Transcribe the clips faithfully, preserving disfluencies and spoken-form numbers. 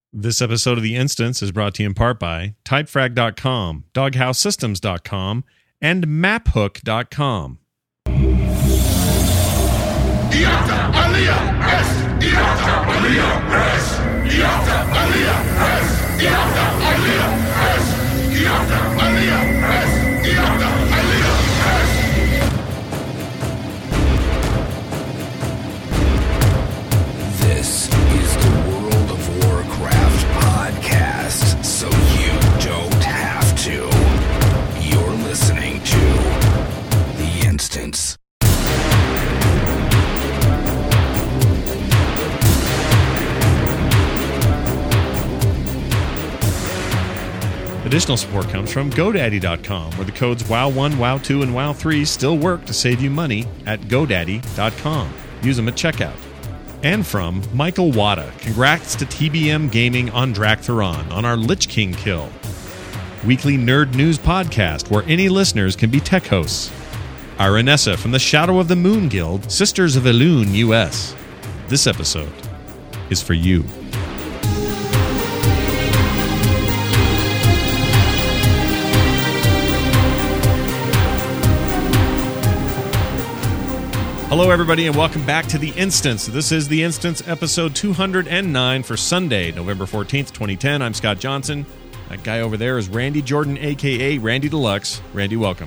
This episode of The Instance is brought to you in part by Typefrag dot com, Doghouse Systems dot com, and Maphook dot com. Iata Aliyah S. Iata Aliyah S. Iata Aliyah S. Iata Aliyah S. Iata Aliyah S. Iata Aliyah S. This is the World of Warcraft podcast, so you don't have to. You're listening to The Instance. Additional support comes from GoDaddy dot com, where the codes WOW one, WOW two, and WOW three still work to save you money at GoDaddy dot com. Use them at checkout. And from Michael Wada. Congrats to T B M Gaming on Draktheron on our Lich King kill. Weekly nerd news podcast where any listeners can be tech hosts. Ironessa from the Shadow of the Moon Guild, Sisters of Elune U S. This episode is for you. Hello, everybody, and welcome back to The Instance. This is The Instance, episode two hundred nine for Sunday, November fourteenth, twenty ten. I'm Scott Johnson. That guy over there is Randy Jordan, a k a. Randy Deluxe. Randy, welcome.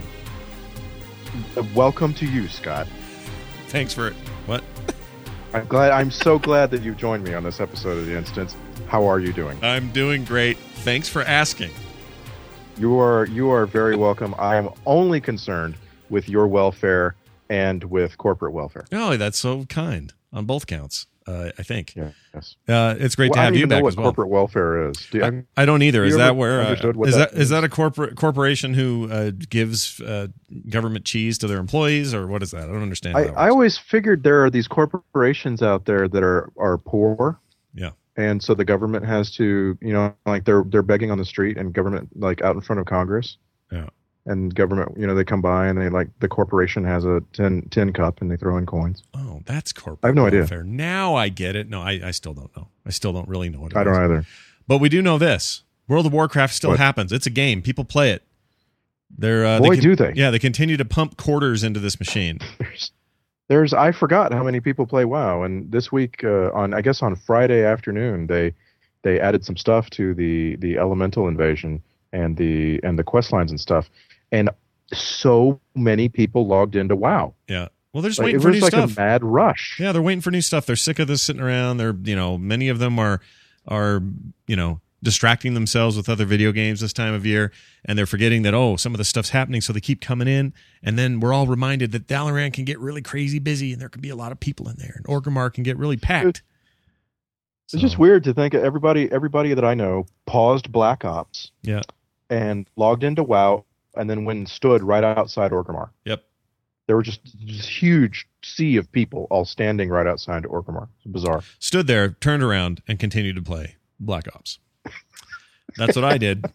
Welcome to you, Scott. Thanks for it. What? I'm glad. I'm so glad that you've joined me on this episode of The Instance. How are you doing? I'm doing great. Thanks for asking. You are you are very welcome. I am only concerned with your welfare and with corporate welfare. Oh, that's so kind on both counts, uh, I think. Yeah, yes. Uh, it's great well, to have I don't you even back know what as well. corporate welfare is. Do you, I, I don't either. Is that where uh, is that, that is that a corporate corporation who uh, gives uh, government cheese to their employees, or what is that? I don't understand. I, how that I always figured there are these corporations out there that are, are poor. Yeah. And so the government has to, you know, like they're they're begging on the street, and government, like out in front of Congress. Yeah. And government, you know, they come by and they like the corporation has a tin tin cup and they throw in coins. Oh, that's corporate. I have no welfare. idea. Now I get it. No, I, I still don't know. I still don't really know what it I is. don't either. But we do know this: World of Warcraft still What? happens. It's a game. People play it. They're uh, Boy, they con- do they! Yeah, they continue to pump quarters into this machine. There's, there's I forgot how many people play WoW, and this week uh, on I guess on Friday afternoon they they added some stuff to the the Elemental invasion and the and the quest lines and stuff, and so many people logged into WoW. Yeah. Well, they're just Like, waiting it for was new like stuff. a mad rush. Yeah, they're waiting for new stuff. They're sick of this sitting around. They're, you know, many of them are, are, you know, distracting themselves with other video games this time of year, and they're forgetting that, oh, some of the stuff's happening, so they keep coming in, and then we're all reminded that Dalaran can get really crazy busy, and there can be a lot of people in there, and Orgrimmar can get really packed. It's just weird to think everybody everybody that I know paused Black Ops, Yeah. and logged into WoW, and then went and stood right outside Orgrimmar. Yep. There were just this huge sea of people all standing right outside Orgrimmar. It's bizarre. Stood there, turned around, and continued to play Black Ops. That's what I did.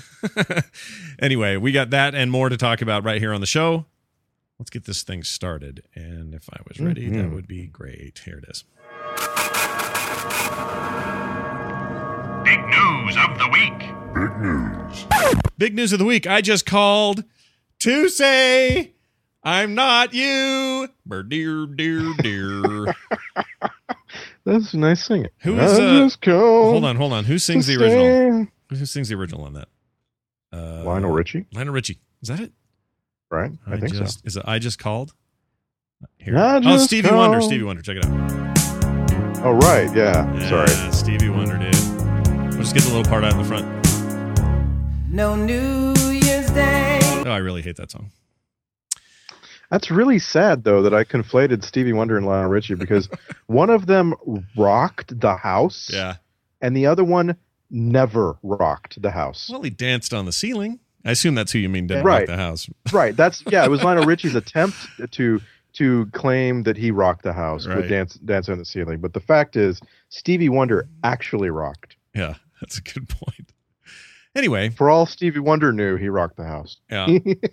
Anyway, we got that and more to talk about right here on the show. Let's get this thing started. And if I was ready, Mm-hmm. that would be great. Here it is. Big news of the week. Big news. Big news of the week. I just called to say I'm not you. Brr, dear, dear, dear. That's nice singing. Who is, I uh, just called Hold on, hold on. Who sings to the original? say- Who sings the original on that? Uh, Lionel Richie, Lionel Richie. Is that it? right? I, think just, so. Is it I just called? Here. I Oh, just Stevie Wonder. called. Stevie Wonder. Check it out. Oh, right. Yeah. Yeah, Sorry. Stevie Wonder, dude. We'll just get the little part out in the front. No New Year's Day. Oh, I really hate that song. That's really sad, though, that I conflated Stevie Wonder and Lionel Richie because one of them rocked the house, Yeah. and the other one never rocked the house. Well, he danced on the ceiling. I assume that's who you mean didn't Right. rock the house. Right. That's yeah. It was Lionel Richie's attempt to to claim that he rocked the house Right. with dance dance on the ceiling, but the fact is Stevie Wonder actually rocked. Yeah, that's a good point. Anyway, For all Stevie Wonder knew, he rocked the house. yeah.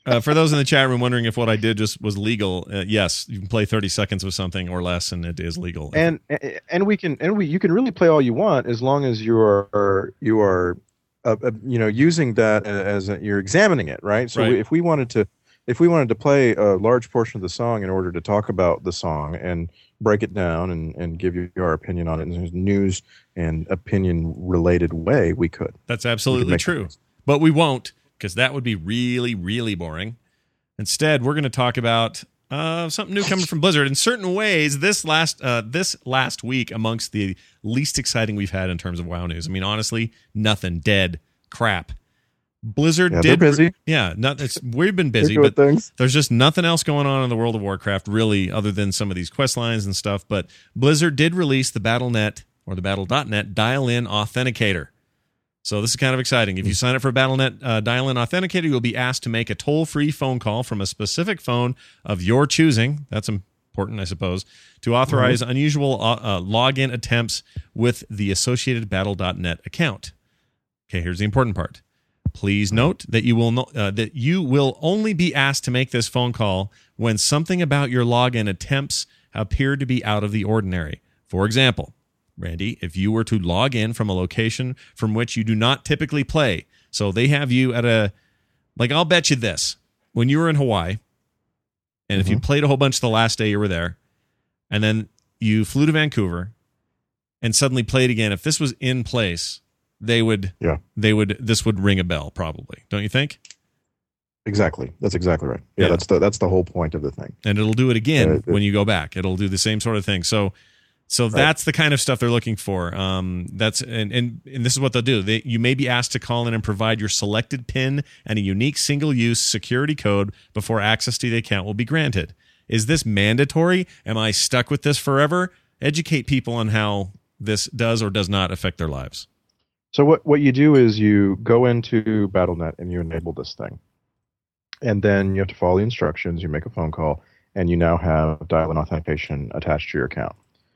Uh, for those in the chat room wondering if what I did just was legal, uh, yes, you can play thirty seconds with something or less, and it is legal. And and we can and we you can really play all you want as long as you are you are uh, uh, you know using that as a, you're examining it, right? So Right. We, if we wanted to if we wanted to play a large portion of the song in order to talk about the song and break it down and, and give you our opinion on it in a news and opinion related way, we could. That's absolutely make true. sense. But we won't, because that would be really, really boring. Instead, we're going to talk about uh, something new coming from Blizzard. In certain ways, this last uh, this last week, amongst the least exciting we've had in terms of WoW news. I mean, honestly, nothing. Dead crap. Blizzard Yeah, did they're busy. Yeah, not, it's, we've been busy, They're doing but things. there's just nothing else going on in the world of Warcraft, really, other than some of these quest lines and stuff. But Blizzard did release the Battle dot net or the Battle dot net dial-in authenticator. So this is kind of exciting. If you sign up for Battle dot net uh, dial-in authenticator, you'll be asked to make a toll-free phone call from a specific phone of your choosing. That's important, I suppose, to authorize mm-hmm. unusual uh, uh, login attempts with the associated Battle dot net account. Okay, here's the important part. Please note that you will no, uh, that you will only be asked to make this phone call when something about your login attempts appear to be out of the ordinary. For example, Randy, if you were to log in from a location from which you do not typically play, so they have you at a, like I'll bet you this, when you were in Hawaii, and if Mm-hmm. you played a whole bunch the last day you were there, and then you flew to Vancouver and suddenly played again, if this was in place, they would, Yeah. they would, this would ring a bell probably, don't you think? Exactly. That's exactly right. Yeah, Yeah. that's the that's the whole point of the thing. And it'll do it again Uh, it- when you go back. It'll do the same sort of thing. So, so that's the kind of stuff they're looking for. Um, that's and, and and this is what they'll do. They you may be asked to call in and provide your selected PIN and a unique single-use security code before access to the account will be granted. Is this mandatory? Am I stuck with this forever? Educate people on how this does or does not affect their lives. So what, what you do is you go into Battle dot net and you enable this thing. And then you have to follow the instructions, you make a phone call, and you now have dial-in authentication attached to your account.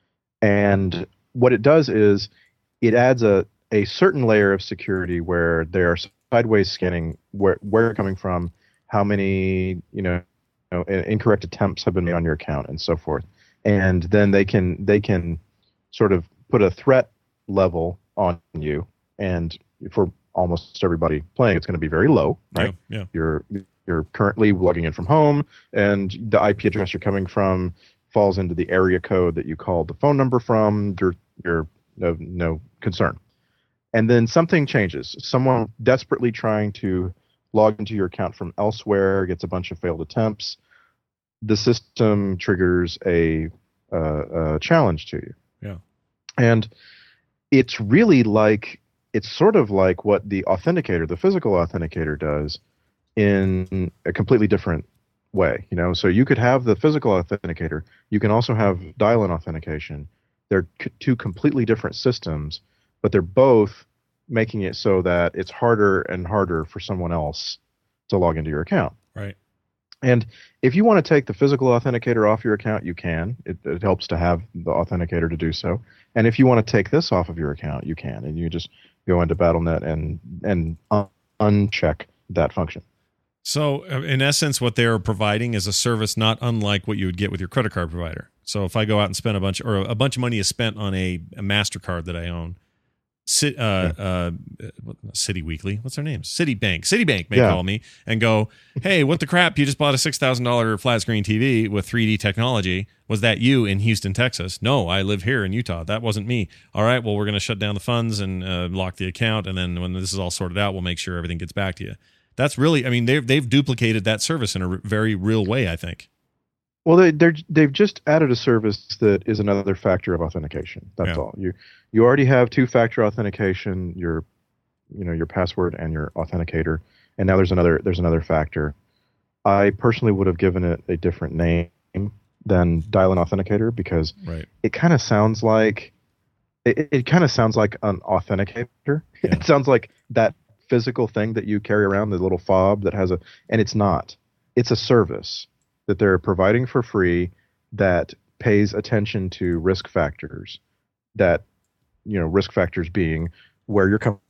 And what it does is it adds a, a certain layer of security where they're sideways scanning where, where you're coming from, how many you know, you know incorrect attempts have been made on your account, and so forth. And then they can they can sort of put a threat level on you. And for almost everybody playing, it's going to be very low, right? Yeah. yeah. You're you're currently logging in from home, and the I P address you're coming from falls into the area code that you called the phone number from. You're you're no no concern. And then something changes. Someone desperately trying to log into your account from elsewhere gets a bunch of failed attempts. The system triggers a, uh, a challenge to you. Yeah. And it's really like it's sort of like what the authenticator, the physical authenticator, does in a completely different way. You know, so you could have the physical authenticator. You can also have dial-in authentication. They're c- two completely different systems, but they're both making it so that it's harder and harder for someone else to log into your account. Right. And if you want to take the physical authenticator off your account, you can. It, it helps to have the authenticator to do so. And if you want to take this off of your account, you can. And you just go into Battle dot net and and un- uncheck that function. So, uh, in essence, what they're providing is a service not unlike what you would get with your credit card provider. So, if I go out and spend a bunch, or a bunch of money is spent on a, a MasterCard that I own, Ci- uh, uh, City Weekly, what's their names? Citibank. Citibank may Yeah. call me and go, hey, what the crap? You just bought a six thousand dollars flat screen T V with three D technology. Was that you in Houston, Texas? No, I live here in Utah. That wasn't me. All right, well, we're going to shut down the funds and uh, lock the account. And then when this is all sorted out, we'll make sure everything gets back to you. That's really, I mean, they've, they've duplicated that service in a r- very real way, I think. Well, they they're, they've just added a service that is another factor of authentication. That's Yeah. all. You you already have two-factor authentication, your you know your password and your authenticator, and now there's another there's another factor. I personally would have given it a different name than dial-in authenticator because Right. it kind of sounds like it, it kind of sounds like an authenticator. Yeah. It sounds like that physical thing that you carry around, the little fob that has a, and it's not. It's a service that they're providing for free that pays attention to risk factors. That, you know, risk factors being where you're coming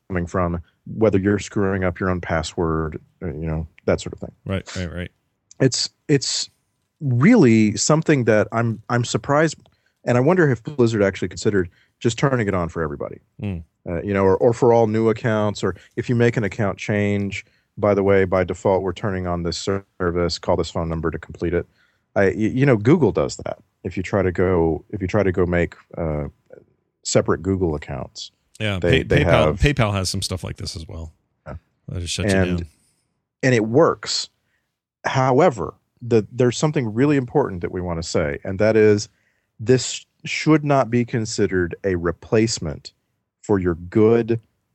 coming from, whether you're screwing up your own password, you know, that sort of thing. Right, right, right. It's it's really something that I'm I'm surprised, and I wonder if Blizzard actually considered just turning it on for everybody. Mm. Uh, you know, or, or for all new accounts, or if you make an account change, by the way, by default, we're turning on this service, call this phone number to complete it. I, you know, Google does that. If you try to go, if you try to go make uh, separate Google accounts, yeah, they, Pay, they PayPal have, PayPal has some stuff like this as well. Yeah. That just shuts and, you down, and it works. However, the, there's something really important that we want to say, and that is this should not be considered a replacement for your good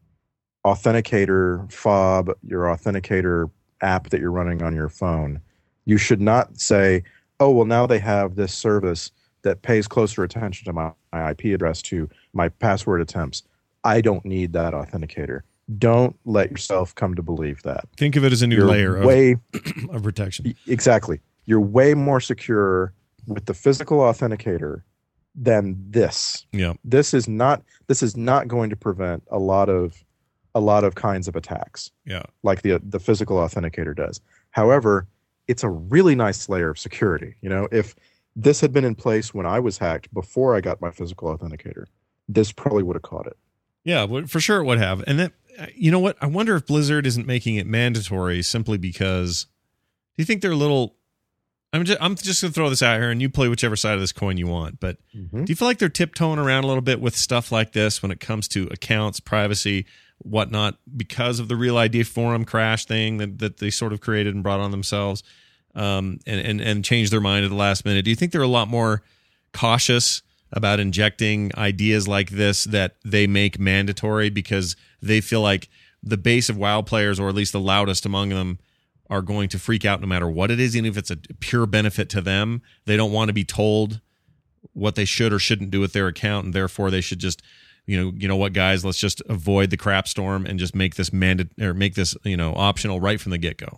authenticator fob, your authenticator app that you're running on your phone. You should not say, oh, well, now they have this service that pays closer attention to my, my I P address, to my password attempts. I don't need that authenticator. Don't let yourself come to believe that. Think of it as a new You're layer of, way, of protection. Exactly. You're way more secure with the physical authenticator than this. Yeah. This is not this is not going to prevent a lot of a lot of kinds of attacks. Yeah. Like the the physical authenticator does. However, it's a really nice layer of security. You know, if this had been in place when I was hacked before I got my physical authenticator, this probably would have caught it. Yeah, for sure it would have. And that, you know what? I wonder if Blizzard isn't making it mandatory simply because, do you think they're a little, I'm just, I'm just going to throw this out here and you play whichever side of this coin you want, but Mm-hmm. do you feel like they're tiptoeing around a little bit with stuff like this when it comes to accounts, privacy, whatnot, because of the Real I D forum crash thing that, that they sort of created and brought on themselves, um, and, and, and changed their mind at the last minute? Do you think they're a lot more cautious about injecting ideas like this that they make mandatory because they feel like the base of WoW players, or at least the loudest among them, are going to freak out no matter what it is, even if it's a pure benefit to them? They don't want to be told what they should or shouldn't do with their account, and therefore they should just, you know, you know what, guys, let's just avoid the crap storm and just make this mandate or make this, you know, optional right from the get go.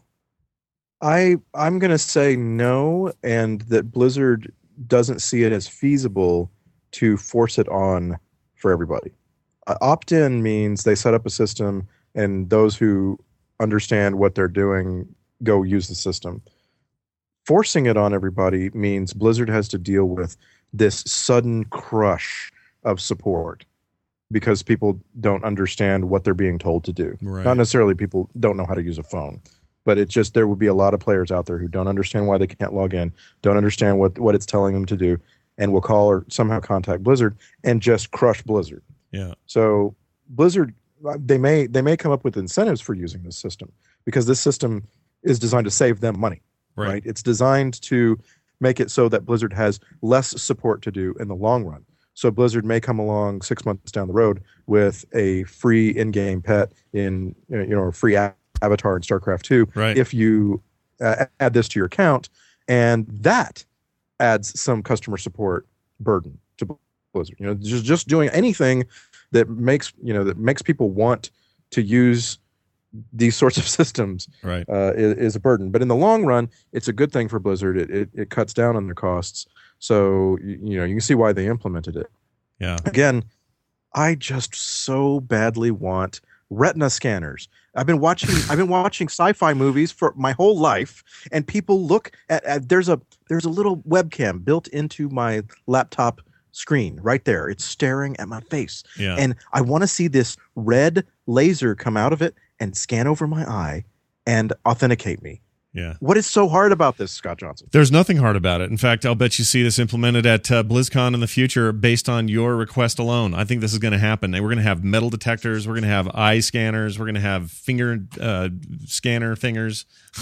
I I'm gonna say no, and that Blizzard doesn't see it as feasible to force it on for everybody. Uh, opt-in means they set up a system, and those who understand what they're doing go use the system. Forcing it on everybody means Blizzard has to deal with this sudden crush of support because people don't understand what they're being told to do. Right. Not necessarily people don't know how to use a phone, but it's just there would be a lot of players out there who don't understand why they can't log in, don't understand what, what it's telling them to do, and will call or somehow contact Blizzard and just crush Blizzard. Yeah. So Blizzard, they may they may come up with incentives for using this system because this system is designed to save them money. Right. Right? It's designed to make it so that Blizzard has less support to do in the long run. So Blizzard may come along six months down the road with a free in-game pet in, you know, a free a- avatar in StarCraft two. Right. If you uh, add this to your account, and that adds some customer support burden to Blizzard. You know, just just doing anything that makes you know that makes people want to use these sorts of systems, Right. uh, is, is a burden. But in the long run, it's a good thing for Blizzard. It it, it cuts down on their costs. So you, you know you can see why they implemented it. Yeah. Again, I just so badly want retina scanners. I've been watching I've been watching sci-fi movies for my whole life, and people look at, at there's a there's a little webcam built into my laptop screen right there. It's staring at my face. Yeah. And I want to see this red laser come out of it and scan over my eye and authenticate me. Yeah. What is so hard about this, Scott Johnson? There's nothing hard about it. In fact, I'll bet you see this implemented at uh, BlizzCon in the future based on your request alone. I think this is going to happen. And we're going to have metal detectors. We're going to have eye scanners. We're going to have finger uh, scanner fingers.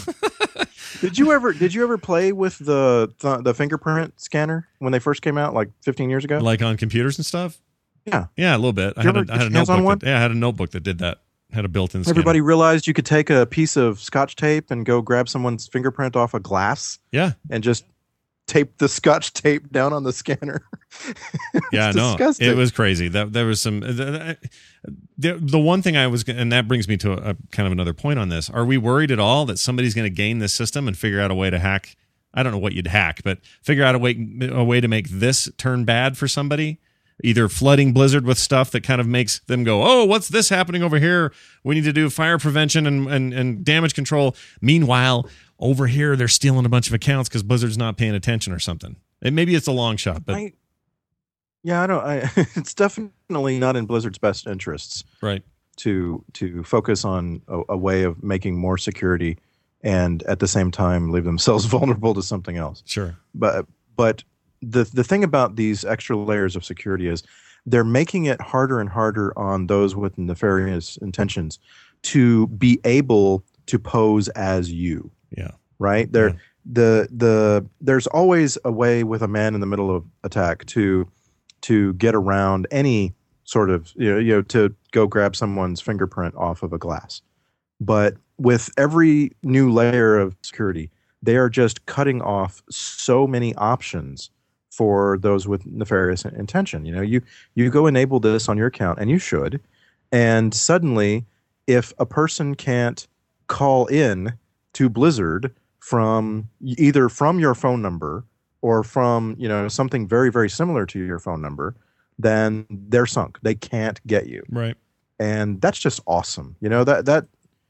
Did you ever did you ever play with the, the the fingerprint scanner when they first came out, like fifteen years ago? Like on computers and stuff? Yeah. Yeah, a little bit. I you had, ever a, I had a get your hands on notebook. one? That, yeah, I had a notebook that did that. Had a built-in scanner. Everybody realized you could take a piece of Scotch tape and go grab someone's fingerprint off a glass Yeah. and just tape the Scotch tape down on the scanner. Yeah, no, disgusting. it was crazy. That there was some. The, the, the one thing I was, and that brings me to a, a kind of another point on this. Are we worried at all that somebody's going to gain this system and figure out a way to hack? I don't know what you'd hack, but figure out a way a way to make this turn bad for somebody either flooding Blizzard with stuff that kind of makes them go, oh, what's this happening over here? We need to do fire prevention and, and, and damage control. Meanwhile, over here, they're stealing a bunch of accounts because Blizzard's not paying attention or something. And maybe it's a long shot, but I, yeah, I don't. I, it's definitely not in Blizzard's best interests, right, to to focus on a, a way of making more security and at the same time leave themselves vulnerable to something else. Sure, but but. The the thing about these extra layers of security is they're making it harder and harder on those with nefarious intentions to be able to pose as you. Yeah. Right? There Yeah. the the there's always a way with a man in the middle of attack to to get around any sort of you know, you know to go grab someone's fingerprint off of a glass. But with every new layer of security, they are just cutting off so many options for those with nefarious intention. You know, you you go enable this on your account, and you should, and suddenly, if a person can't call in to Blizzard from either from your phone number or from you know something very very similar to your phone number, then they're sunk. They can't get you. right. And that's just awesome. You know that that.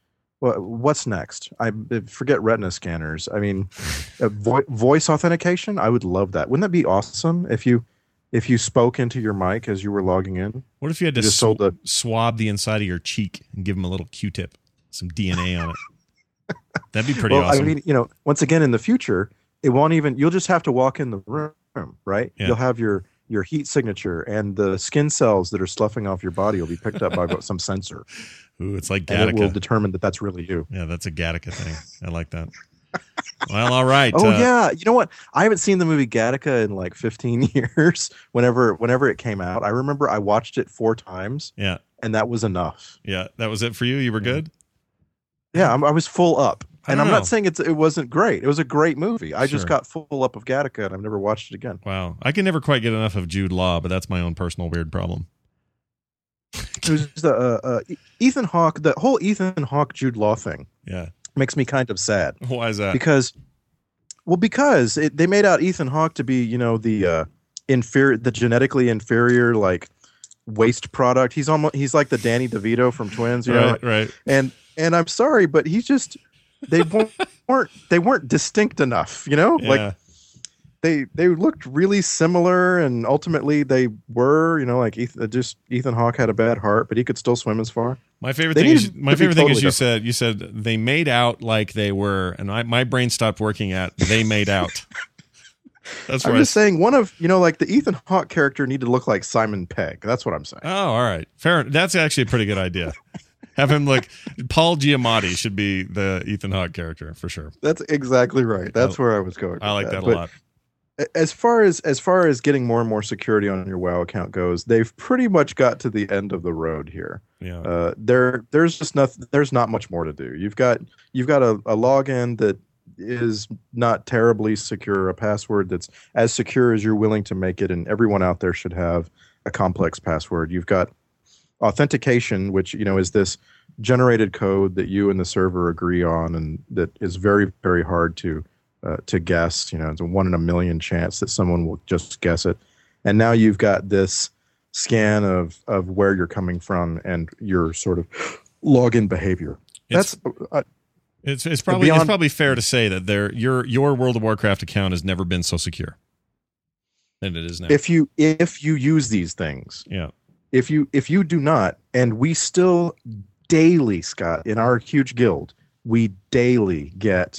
What's next? I forget retina scanners. I mean, uh, vo- voice authentication. I would love that. Wouldn't that be awesome if you if you spoke into your mic as you were logging in? What if you had to You just sw- sold the- swab the inside of your cheek and give them a little Q-tip, some D N A on it? That'd be pretty well, awesome. I mean, you know, once again in the future, it won't even. You'll just have to walk in the room, right? Yeah. You'll have your your heat signature, and the skin cells that are sloughing off your body will be picked up by some sensor, Ooh, it's like and it will Gattaca. determine that that's really you. Yeah, that's a Gattaca thing. I like that. Well, all right. Oh uh, yeah, you know what? I haven't seen the movie Gattaca in like fifteen years. Whenever whenever it came out, I remember I watched it four times, Yeah, and that was enough. yeah. That was it for you? You were good? Yeah, I'm, I was full up, I and don't I'm know. not saying it's it wasn't great. It was a great movie. I just Sure. got full up of Gattaca, and I've never watched it again. Wow. I can never quite get enough of Jude Law, but that's my own personal weird problem. It was just, uh, uh, Ethan Hawke. The whole Ethan Hawke Jude Law thing Yeah. makes me kind of sad Why is that? because, well, because it, they made out Ethan Hawke to be, you know, the uh, inferior, the genetically inferior, like waste product. He's almost he's like the Danny DeVito from Twins, you know. right, right. And and I'm sorry, but he's just they weren't weren't- they weren't distinct enough, you know. Yeah. Like they they looked really similar, and ultimately they were, you know, like Ethan, just Ethan Hawke had a bad heart, but he could still swim as far. My favorite They thing is needed my to be favorite thing is totally you different. said you said they made out like they were, and I, my brain stopped working at they made out. That's I'm right. just saying, one of you know, like the Ethan Hawke character needed to look like Simon Pegg. That's what I'm saying. Oh, all right. Fair. That's actually a pretty good idea. Have him like Paul Giamatti should be the Ethan Hawke character for sure. That's exactly right. That's I- where I was going. I with like that a But lot. as far as as far as getting more and more security on your WoW account goes, they've pretty much got to the end of the road here. Yeah. Uh, there, there's just nothing. There's not much more to do. You've got you've got a, a login that is not terribly secure, a password that's as secure as you're willing to make it, and everyone out there should have a complex password. You've got authentication, which you know is this generated code that you and the server agree on, and that is very very hard to uh, to guess. You know, it's a one in a million chance that someone will just guess it. And now you've got this scan of of where you're coming from and your sort of login behavior. It's- That's uh, It's it's probably beyond- it's probably fair to say that there your your World of Warcraft account has never been so secure than it is now. if you if you use these things. yeah. If you if you do not, and we still daily, Scott, in our huge guild, we daily get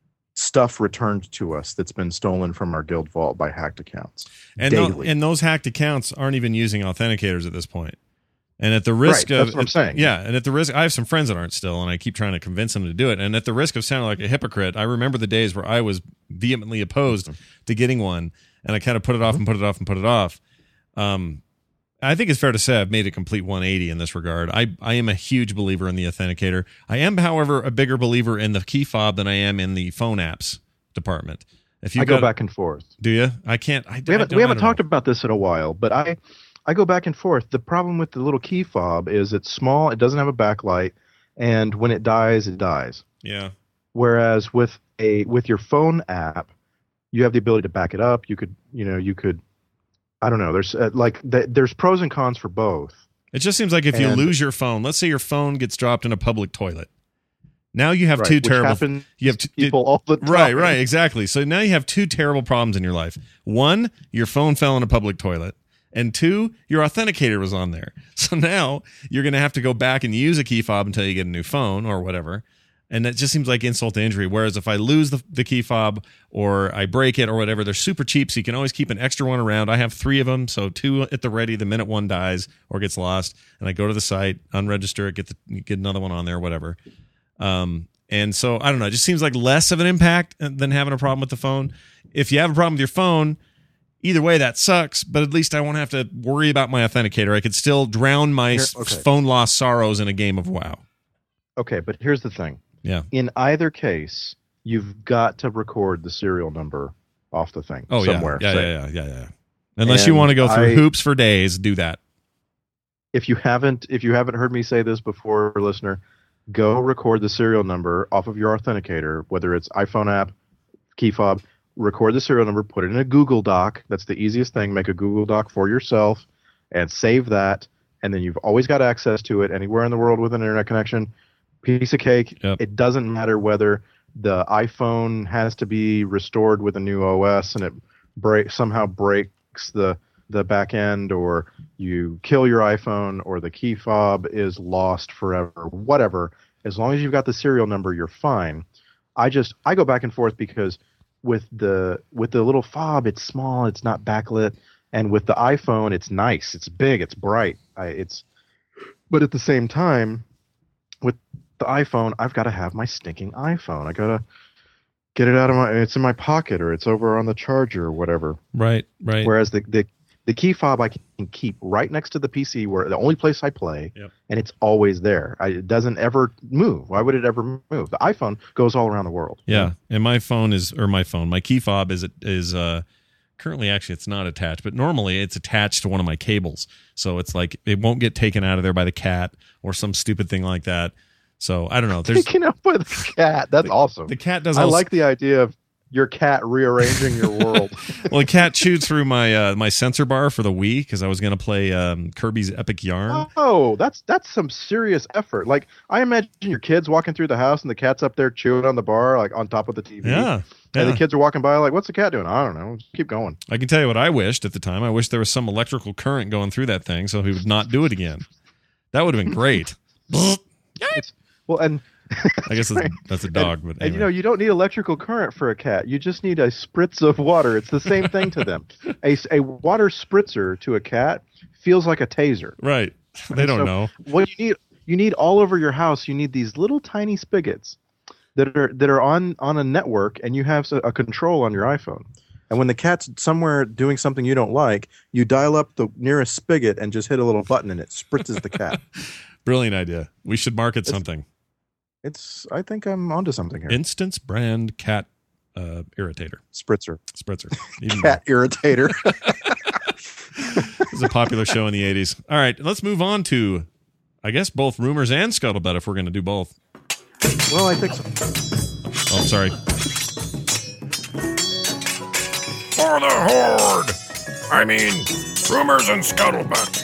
stuff returned to us that's been stolen from our guild vault by hacked accounts. And tho- daily. and those hacked accounts aren't even using authenticators at this point. And at the risk Right, of that's what I'm saying. yeah, and at the risk, I have some friends that aren't still, and I keep trying to convince them to do it. And at the risk of sounding like a hypocrite, I remember the days where I was vehemently opposed to getting one, and I kind of put it off and put it off and put it off. Um, I think it's fair to say I've made a complete one eighty in this regard. I I am a huge believer in the authenticator. I am, however, a bigger believer in the key fob than I am in the phone apps department. If you I go back and forth. do you? I can't. I, We haven't, I we haven't don't- I talked don't about this in a while, but I, I go back and forth. The problem with the little key fob is it's small, it doesn't have a backlight, and when it dies, it dies. know. Yeah. Whereas with a with your phone app, you have the ability to back it up. You could, you know, you could I don't know. There's uh, like th- there's pros and cons for both. It just seems like if you And- lose your phone, let's say your phone gets dropped in a public toilet. Now you have Right, two which terrible happens you have to two, people all the time. Right, right, exactly. So now you have two terrible problems in your life. One, your phone fell in a public toilet. And two, your authenticator was on there. So now you're going to have to go back and use a key fob until you get a new phone or whatever. And that just seems like insult to injury. Whereas if I lose the, the key fob or I break it or whatever, they're super cheap. So you can always keep an extra one around. I have three of them. So two at the ready the minute one dies or gets lost. And I go to the site, unregister it, get, the, get another one on there, whatever. Um, and so I don't know. It just seems like less of an impact than having a problem with the phone. If you have a problem with your phone, either way, that sucks, but at least I won't have to worry about my authenticator. I could still drown my Here- s- okay. phone loss sorrows in a game of WoW. Okay, but here's the thing. Yeah. In either case, you've got to record the serial number off the thing Oh, somewhere. yeah. Yeah, Say, yeah, yeah, yeah, yeah. Unless you And want to go through I- hoops for days, do that. If you haven't, if you haven't heard me say this before, listener, go record the serial number off of your authenticator, whether it's iPhone app, key fob. Record the serial number, put it in a Google Doc. That's the easiest thing. Make a Google Doc for yourself and save that. And then you've always got access to it anywhere in the world with an internet connection. Piece of cake. Yep. It doesn't matter whether the iPhone has to be restored with a new O S and it break somehow breaks the the back end, or you kill your iPhone, or the key fob is lost forever. Whatever. As long as you've got the serial number, you're fine. I just I go back and forth because with the with the little fob, it's small, it's not backlit, and with the iPhone, it's nice, it's big, it's bright. I, it's, but at the same time, with the iPhone, I've got to have my stinking iPhone. I gotta get it out of my. It's in my pocket, or it's over on the charger, or whatever. Right, right. Whereas the the the key fob I can keep right next to the P C, where the only place I play, Yep. and it's always there. I, it doesn't ever move. Why would it ever move? The iPhone goes all around the world. Yeah, and my phone is, or my phone, my key fob is is uh, currently actually it's not attached, but normally it's attached to one of my cables, so it's like it won't get taken out of there by the cat or some stupid thing like that. So I don't know. There's Taking up with a cat. That's awesome. the cat does. I all, like the idea of your cat rearranging your world. well, the cat chewed through my uh, my sensor bar for the Wii because I was going to play um, Kirby's Epic Yarn. Oh, that's that's some serious effort. Like, I imagine your kids walking through the house and the cat's up there chewing on the bar, like on top of the T V. Yeah, And yeah. the kids are walking by like, what's the cat doing? I don't know. Just keep going. I can tell you what I wished at the time. I wish there was some electrical current going through that thing so he would not do it again. That would have been great. It's, well, and I guess that's, that's a dog, but and you anyway. know, you don't need electrical current for a cat. You just need a spritz of water. It's the same thing to them. A, a water spritzer to a cat feels like a taser. Right. They don't So, know. What you need, you need all over your house. You need these little tiny spigots that are that are on on a network, and you have a control on your iPhone. And when the cat's somewhere doing something you don't like, you dial up the nearest spigot and just hit a little button, and it spritzes the cat. Brilliant idea. We should market something. It's. I think I'm onto something here. Instance brand cat uh, irritator. Spritzer. Spritzer. Even Cat irritator. It was a popular show in the eighties. All right, let's move on to, I guess, both rumors and scuttlebutt if we're going to do both. Well, I think so. Oh, I'm sorry. For the Horde! I mean, rumors and scuttlebutt.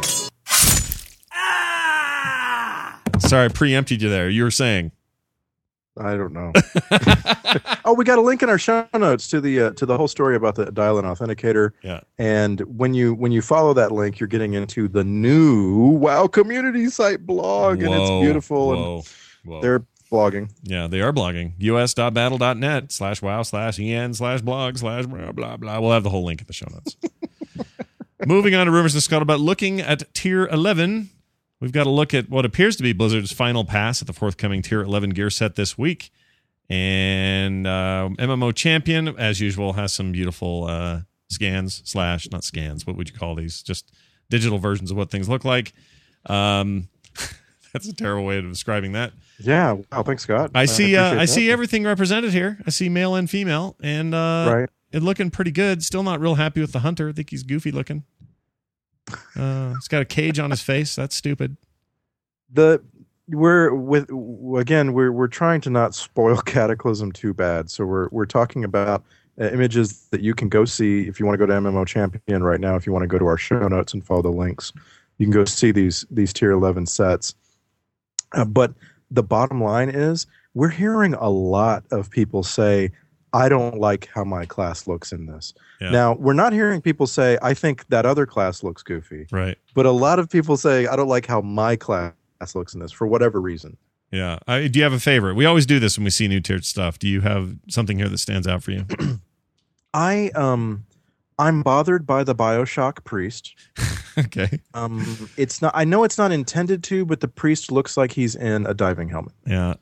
Sorry, I preempted you there. You were saying. I don't know. Oh, we got a link in our show notes to the uh, to the whole story about the dial-in authenticator. Yeah. And when you when you follow that link, you're getting into the new WoW community site blog, and it's Whoa, beautiful. Whoa, And whoa. they're blogging. Yeah, they are blogging. us.battle.net slash wow slash en slash blog slash blah, blah, blah. We'll have the whole link in the show notes. Moving on to rumors and scuttlebutt. Looking at Tier eleven, we've got to look at what appears to be Blizzard's final pass at the forthcoming Tier eleven gear set this week. And uh, M M O Champion, as usual, has some beautiful uh, scans slash, not scans, what would you call these? Just digital versions of what things look like. Um, that's a terrible way of describing that. Yeah. Wow. Thanks, Scott. I see. Uh, appreciate I that. see everything represented here. I see male and female, and uh, Right. it looking pretty good. Still not real happy with the hunter. I think he's goofy looking. Uh, he's got a cage on his face. That's stupid. The we're with again we're we're trying to not spoil Cataclysm too bad, so we're we're talking about uh, images that you can go see if you want to go to M M O Champion right now. If you want to go to our show notes and follow the links, you can go see these these tier eleven sets. Uh, but the bottom line is, we're hearing a lot of people say, I don't like how my class looks in this. Yeah. Now, we're not hearing people say, I think that other class looks goofy. Right. But a lot of people say, I don't like how my class looks in this for whatever reason. Yeah. I, do you have a favorite? We always do this when we see new tiered stuff. Do you have something here that stands out for you? I, um, I'm bothered by the BioShock priest. Okay. Um, it's not, I know it's not intended to, but the priest looks like he's in a diving helmet. Yeah.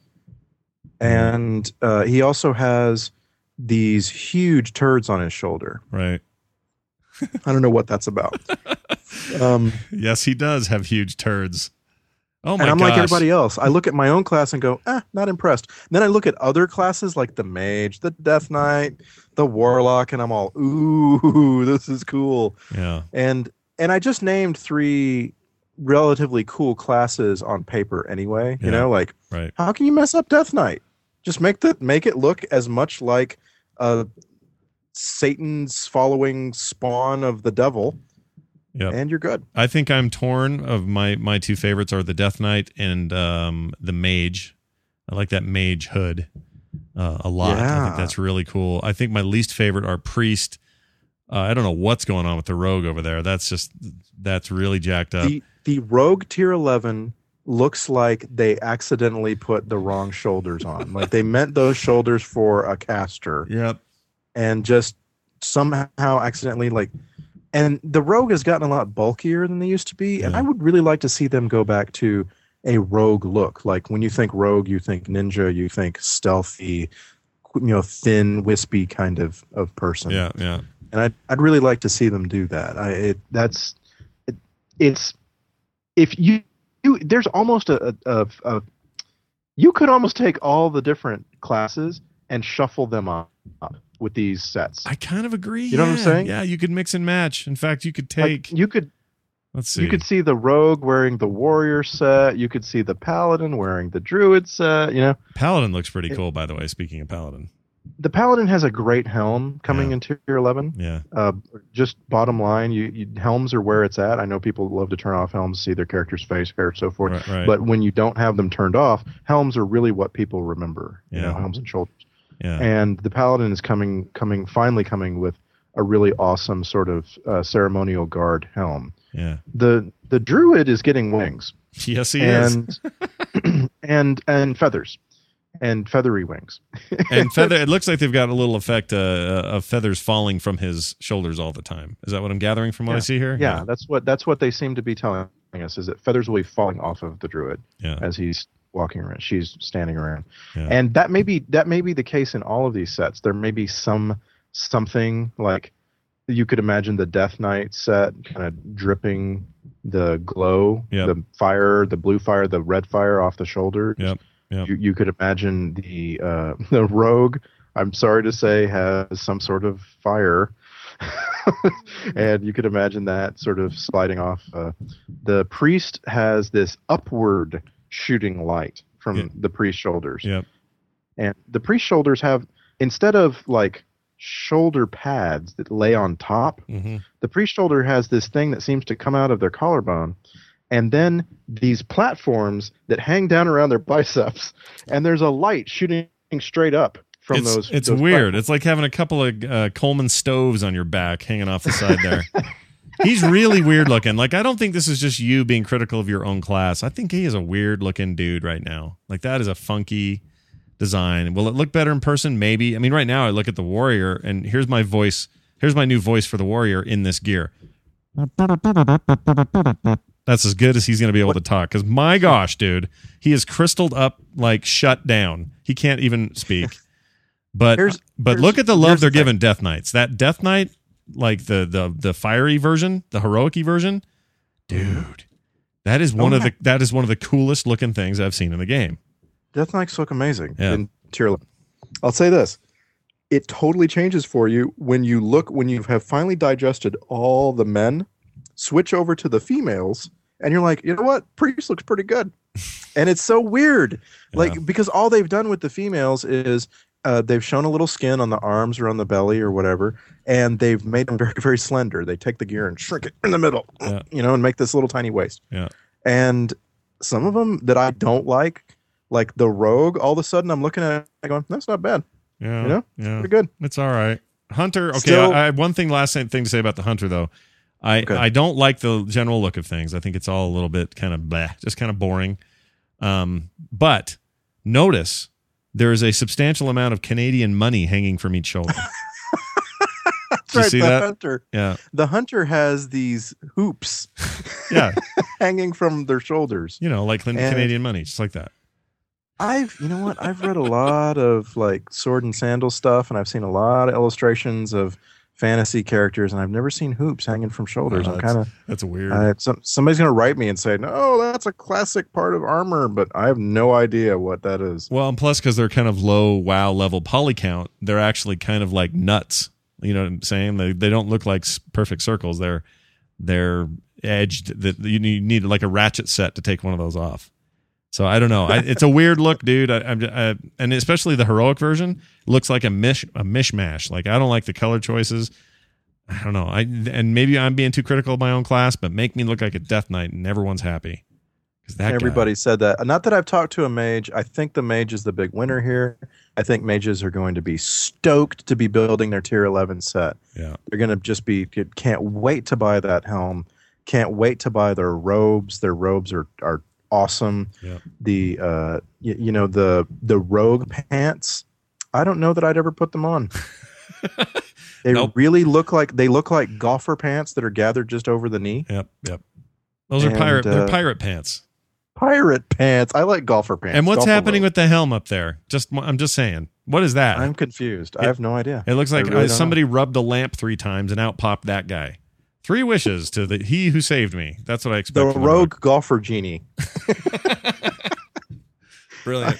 And uh, he also has these huge turds on his shoulder. Right. I don't know what that's about. Um, yes, he does have huge turds. Oh my And I'm gosh. like everybody else. I look at my own class and go, eh, not impressed. And then I look at other classes like the Mage, the Death Knight, the Warlock, and I'm all, ooh, this is cool. Yeah. And and I just named three relatively cool classes on paper anyway. You Yeah. know, like, Right. how can you mess up Death Knight? Just make the make it look as much like uh, Satan's following spawn of the devil, Yep. and you're good. I think I'm torn. Of my my two favorites are the Death Knight and um, the Mage. I like that Mage hood uh, a lot. I Yeah. think that's really cool. I think my least favorite are Priest. Uh, I don't know what's going on with the Rogue over there. That's just that's really jacked up. The the Rogue tier eleven looks like they accidentally put the wrong shoulders on. Like they meant those shoulders for a caster, Yep. and just somehow accidentally like. And the Rogue has gotten a lot bulkier than they used to be, and Yeah. I would really like to see them go back to a Rogue look. Like when you think Rogue, you think ninja, you think stealthy, you know, thin, wispy kind of of person. Yeah. Yeah. And I'd I'd really like to see them do that. I it That's it, it's if you, you there's almost a, a, a you could almost take all the different classes and shuffle them up, up with these sets. I kind of agree. You know what I'm yeah. saying? Yeah, you could mix and match. In fact, you could Like, take. you could let's see. you could see the rogue wearing the warrior set. You could see the paladin wearing the druid set. You know, Paladin looks pretty cool, by the way. Speaking of Paladin. the paladin has a great helm coming Yeah. in tier eleven. Yeah. Uh, just bottom line, you, you helms are where it's at. I know people love to turn off helms, see their character's face, hair, so forth. Right, right. But when you don't have them turned off, helms are really what people remember. You Yeah. know, helms and shoulders. Yeah. And the paladin is coming, coming, finally coming with a really awesome sort of uh, ceremonial guard helm. Yeah. The the druid is getting wings Yes, he is. and and and feathers and feathery wings. And feather. It looks like they've got a little effect uh, of feathers falling from his shoulders all the time. Is that what I'm gathering from what I see here? Yeah, that's what that's what they seem to be telling us, is that feathers will be falling off of the druid Yeah. as he's walking around. She's standing around, Yeah. and that may be that may be the case in all of these sets. There may be some something like you could imagine the Death Knight set kind of dripping the glow, Yep. the fire, the blue fire, the red fire off the shoulders. Yep. Yep. You, you could imagine the uh, the rogue. I'm sorry to say, has some sort of fire, and you could imagine that sort of sliding off. Uh, the priest has this upward shooting light from Yeah. the priest's shoulders, Yep. and the priest's shoulders have, instead of like shoulder pads that lay on top, Mm-hmm. the priest shoulder has this thing that seems to come out of their collarbone, and then these platforms that hang down around their biceps, and there's a light shooting straight up from It's, those. it's those weird. platforms. It's like having a couple of uh, Coleman stoves on your back hanging off the side there. He's really weird looking. Like, I don't think this is just you being critical of your own class. I think he is a weird looking dude right now. Like, that is a funky design. Will it look better in person? Maybe. I mean, right now I look at the warrior, and here's my voice. Here's my new voice for the warrior in this gear. That's as good as he's going to be able to talk. Because my gosh, dude, he is crystalled up, like shut down. He can't even speak. But Here's- but here's- look at the love here's they're the thing. giving Death Knights. That Death Knight, like the the the fiery version, the heroic-y version, dude, that is one Oh, of yeah. the that is one of the coolest looking things I've seen in the game. Death Knights look amazing Yeah. in tier eleven. I'll say this. It totally changes for you when you look, when you have finally digested all the men, switch over to the females, and you're like, you know what? Priest looks pretty good. And it's so weird. Like, Yeah. because all they've done with the females is uh, they've shown a little skin on the arms or on the belly or whatever, and they've made them very, very slender. They take the gear and shrink it in the middle, Yeah. you know, and make this little tiny waist. Yeah. And some of them that I don't like, like the Rogue, all of a sudden I'm looking at it going, that's not bad. Yeah. You know, yeah. pretty good. It's all right. Hunter. Okay. Still- I, I have one thing, last thing to say about the Hunter, though. I, Okay. I don't like the general look of things. I think it's all a little bit kind of bleh, just kind of boring. Um, but notice there is a substantial amount of Canadian money hanging from each shoulder. That's Did you right. see the that? Hunter, Yeah. the Hunter has these hoops Yeah. hanging from their shoulders. You know, like And- Canadian money, just like that. I've, you know what? I've read a lot of like sword and sandal stuff, and I've seen a lot of illustrations of fantasy characters, and I've never seen hoops hanging from shoulders. Oh, I'm that's- kind of That's weird. uh, some, somebody's going to write me and say, "No, that's a classic part of armor," but I have no idea what that is. Well, and plus because they're kind of low WoW level poly count, they're actually kind of like nuts. You know what I'm saying? They they don't look like s- perfect circles. They're they're edged. That you need, you need like a ratchet set to take one of those off. So I don't know. I, it's a weird look, dude. I, I'm I, and especially the heroic version looks like a mish a mishmash. Like I don't like the color choices. I don't know. I and maybe I'm being too critical of my own class, but make me look like a Death Knight, and everyone's happy. Because that Everybody guy, said that. Not that I've talked to a mage. I think the mage is the big winner here. I think mages are going to be stoked to be building their tier eleven set. yeah, They're going to just be, can't wait to buy that helm. Can't wait to buy their robes. Their robes are, are awesome. Yeah. The, uh, you, you know, the, the rogue pants. I don't know that I'd ever put them on. They Nope. really look like, they look like golfer pants that are gathered just over the knee. yep, yep. Those are And, pirate. they're uh, pirate pants. Pirate pants. I like golfer pants. And what's Golfer happening robes. with the helm up there? Just I'm just saying. What is that? I'm confused. I have no idea. it looks like I really uh, don't somebody rubbed a lamp three times and out popped that guy. Three wishes to the he who saved me. That's what I expect. The from the rogue golfer genie. Brilliant.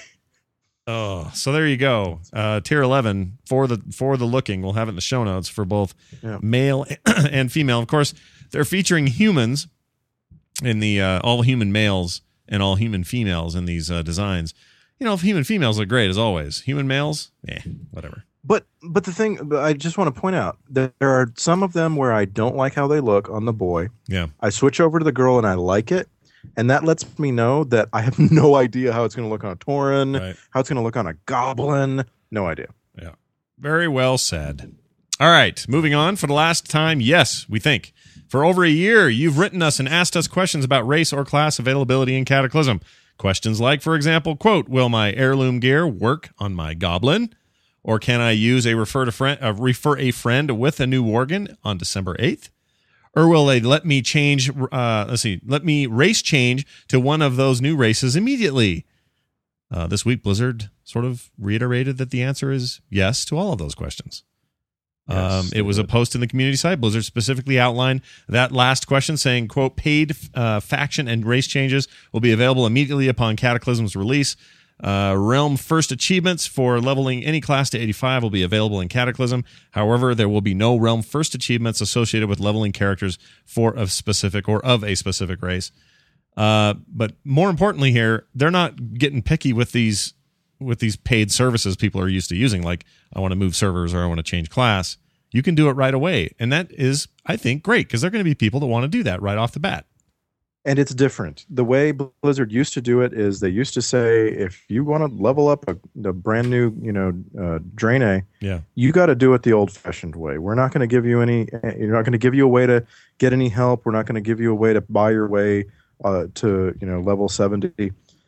Oh, so there you go. Uh, tier eleven for the for the looking. We'll have it in the show notes for both Yeah. male and female. Of course, they're featuring humans in the uh, all human males and all human females in these uh, designs. You know, human females look great as always. Human males, eh, whatever. But but the thing, but I just want to point out that there are some of them where I don't like how they look on the boy. Yeah. I switch over to the girl and I like it, and that lets me know that I have no idea how it's going to look on a Tauren, Right. how it's going to look on a Goblin. No idea. Yeah. Very well said. All right. Moving on. For the last time, yes, we think. For over a year, you've written us and asked us questions about race or class availability in Cataclysm. Questions like, for example, quote, will my heirloom gear work on my goblin? Or can I use a refer to friend, uh, refer a friend with a new Worgen on December eighth? Or will they let me change, uh, let's see, let me race change to one of those new races immediately? Uh, this week, Blizzard sort of reiterated that the answer is yes to all of those questions. Yes, um, it was a post in the community site. Blizzard specifically outlined that last question saying, quote, paid uh, faction and race changes will be available immediately upon Cataclysm's release. Uh, Realm First achievements for leveling any class to eighty-five will be available in Cataclysm. However, there will be no Realm First achievements associated with leveling characters for a specific or of a specific race. Uh, but more importantly here, they're not getting picky with these with these paid services people are used to using. Like, I want to move servers or I want to change class. You can do it right away. And that is, I think, great because there are going to be people that want to do that right off the bat. And it's different. The way Blizzard used to do it is they used to say, if you want to level up a, a brand new, you know, uh, Draenei, Yeah. you got to do it the old-fashioned way. We're not going to give you any. You're not going to give you a way to get any help. We're not going to give you a way to buy your way uh, to, you know, level seventy.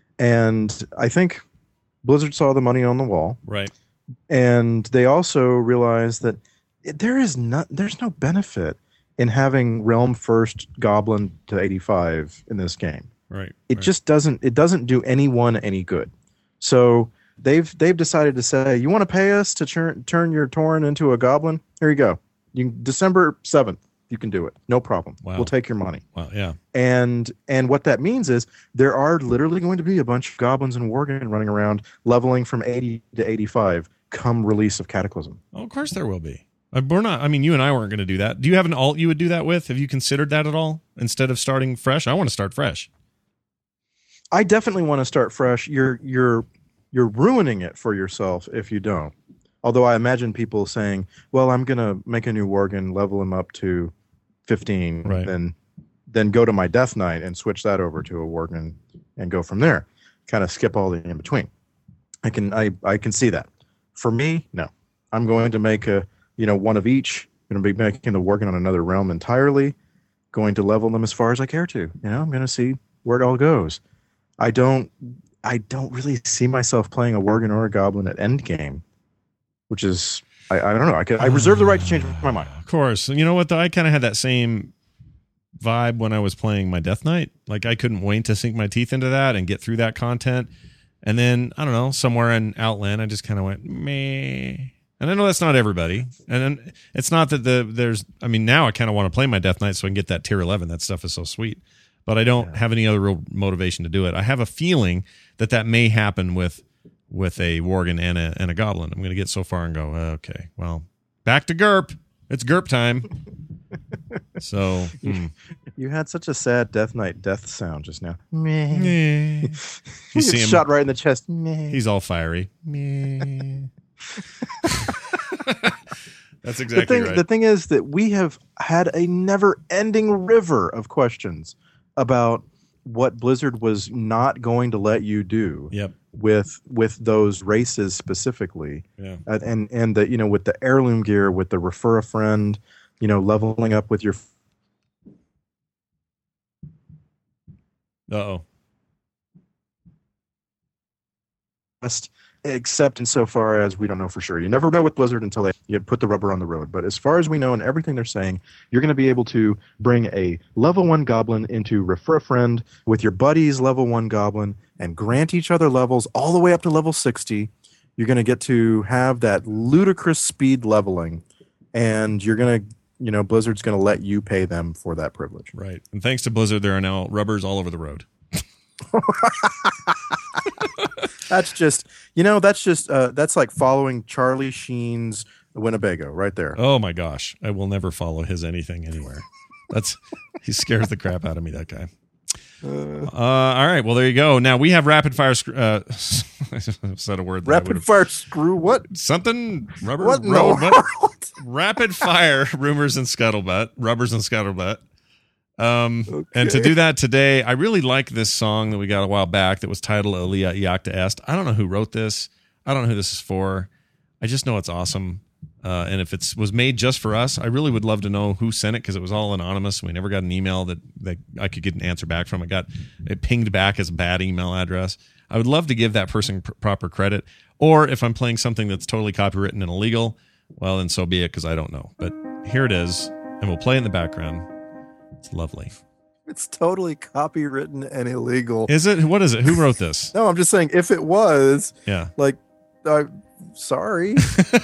And I think Blizzard saw the money on the wall, Right. and they also realized that it, there is not. There's no benefit in having Realm First Goblin to eighty-five in this game. Right. It right. just doesn't it doesn't do anyone any good. So they've they've decided to say, you want to pay us to turn turn your Tauren into a goblin? Here you go. You December seventh, you can do it. No problem. Wow. We'll take your money. Wow. Yeah. And and what that means is there are literally going to be a bunch of goblins and Worgen running around leveling from eighty to eighty-five come release of Cataclysm. Oh, of course there will be. Uh, We're not. I mean, you and I weren't going to do that. Do you have an alt you would do that with? Have you considered that at all? Instead of starting fresh, I want to start fresh. I definitely want to start fresh. You're you're you're ruining it for yourself if you don't. Although I imagine people saying, "Well, I'm going to make a new Worgen, level him up to fifteen, Right. then then go to my Death Knight and switch that over to a Worgen and go from there. Kind of skip all the in between." I can I I can see that. For me, no. I'm going to make a you know one of each. I'm going to be making the Worgen on another realm entirely. Going to level them as far as I care to. You know, I'm going to see where it all goes. I don't I don't really see myself playing a Worgen or a Goblin at Endgame, which is I, I don't know. I could, I reserve the right to change my mind. Of course. And you know what, though? I kind of had that same vibe when I was playing my Death Knight. Like, I couldn't wait to sink my teeth into that and get through that content. And then, I don't know, somewhere in Outland, I just kind of went, meh. And I know that's not everybody. And then it's not that the there's, I mean, now I kind of want to play my Death Knight so I can get that tier eleven. That stuff is so sweet. But I don't yeah. have any other real motivation to do it. I have a feeling that that may happen with with a Worgen and a, and a Goblin. I'm going to get so far and go, okay, well, back to GURP. It's GURP time. So hmm. You had such a sad Death Knight death sound just now. Meh. Meh. You you see him shot right in the chest. Meh. He's all fiery. Meh. That's exactly the thing, right. The thing is that we have had a never-ending river of questions about what Blizzard was not going to let you do. Yep. With with those races specifically, yeah, uh, and and the you know with the heirloom gear, with the refer a friend, you know, leveling up with your. Uh oh. Except insofar as we don't know for sure. You never know with Blizzard until they you put the rubber on the road. But as far as we know and everything they're saying, you're going to be able to bring a level one goblin into refer a friend with your buddy's level one goblin and grant each other levels all the way up to level sixty. You're going to get to have that ludicrous speed leveling, and you're going to, you know, Blizzard's going to let you pay them for that privilege. Right. And thanks to Blizzard, there are now rubbers all over the road. That's just, you know, that's just, uh, that's like following Charlie Sheen's Winnebago right there. Oh my gosh. I will never follow his anything anywhere. That's, he scares the crap out of me, that guy. Uh, uh, all right. Well, there you go. Now we have rapid fire, sc- uh, said a word. That rapid fire screw what? Something rubber what? road. No. What? Rapid fire rumors and scuttlebutt, rubbers and scuttlebutt. Um, okay. And to do that today, I really like this song that we got a while back that was titled Alia Iacta Est. I don't know who wrote this. I don't know who this is for. I just know it's awesome. Uh, and if it was made just for us, I really would love to know who sent it, because it was all anonymous. We never got an email that, that I could get an answer back from. It got it pinged back as a bad email address. I would love to give that person pr- proper credit. Or if I'm playing something that's totally copywritten and illegal, well, then so be it, because I don't know. But here it is, and we'll play it in the background. It's lovely. It's totally copywritten and illegal. Is it? What is it? Who wrote this? No, I'm just saying, if it was, yeah, like, uh, sorry.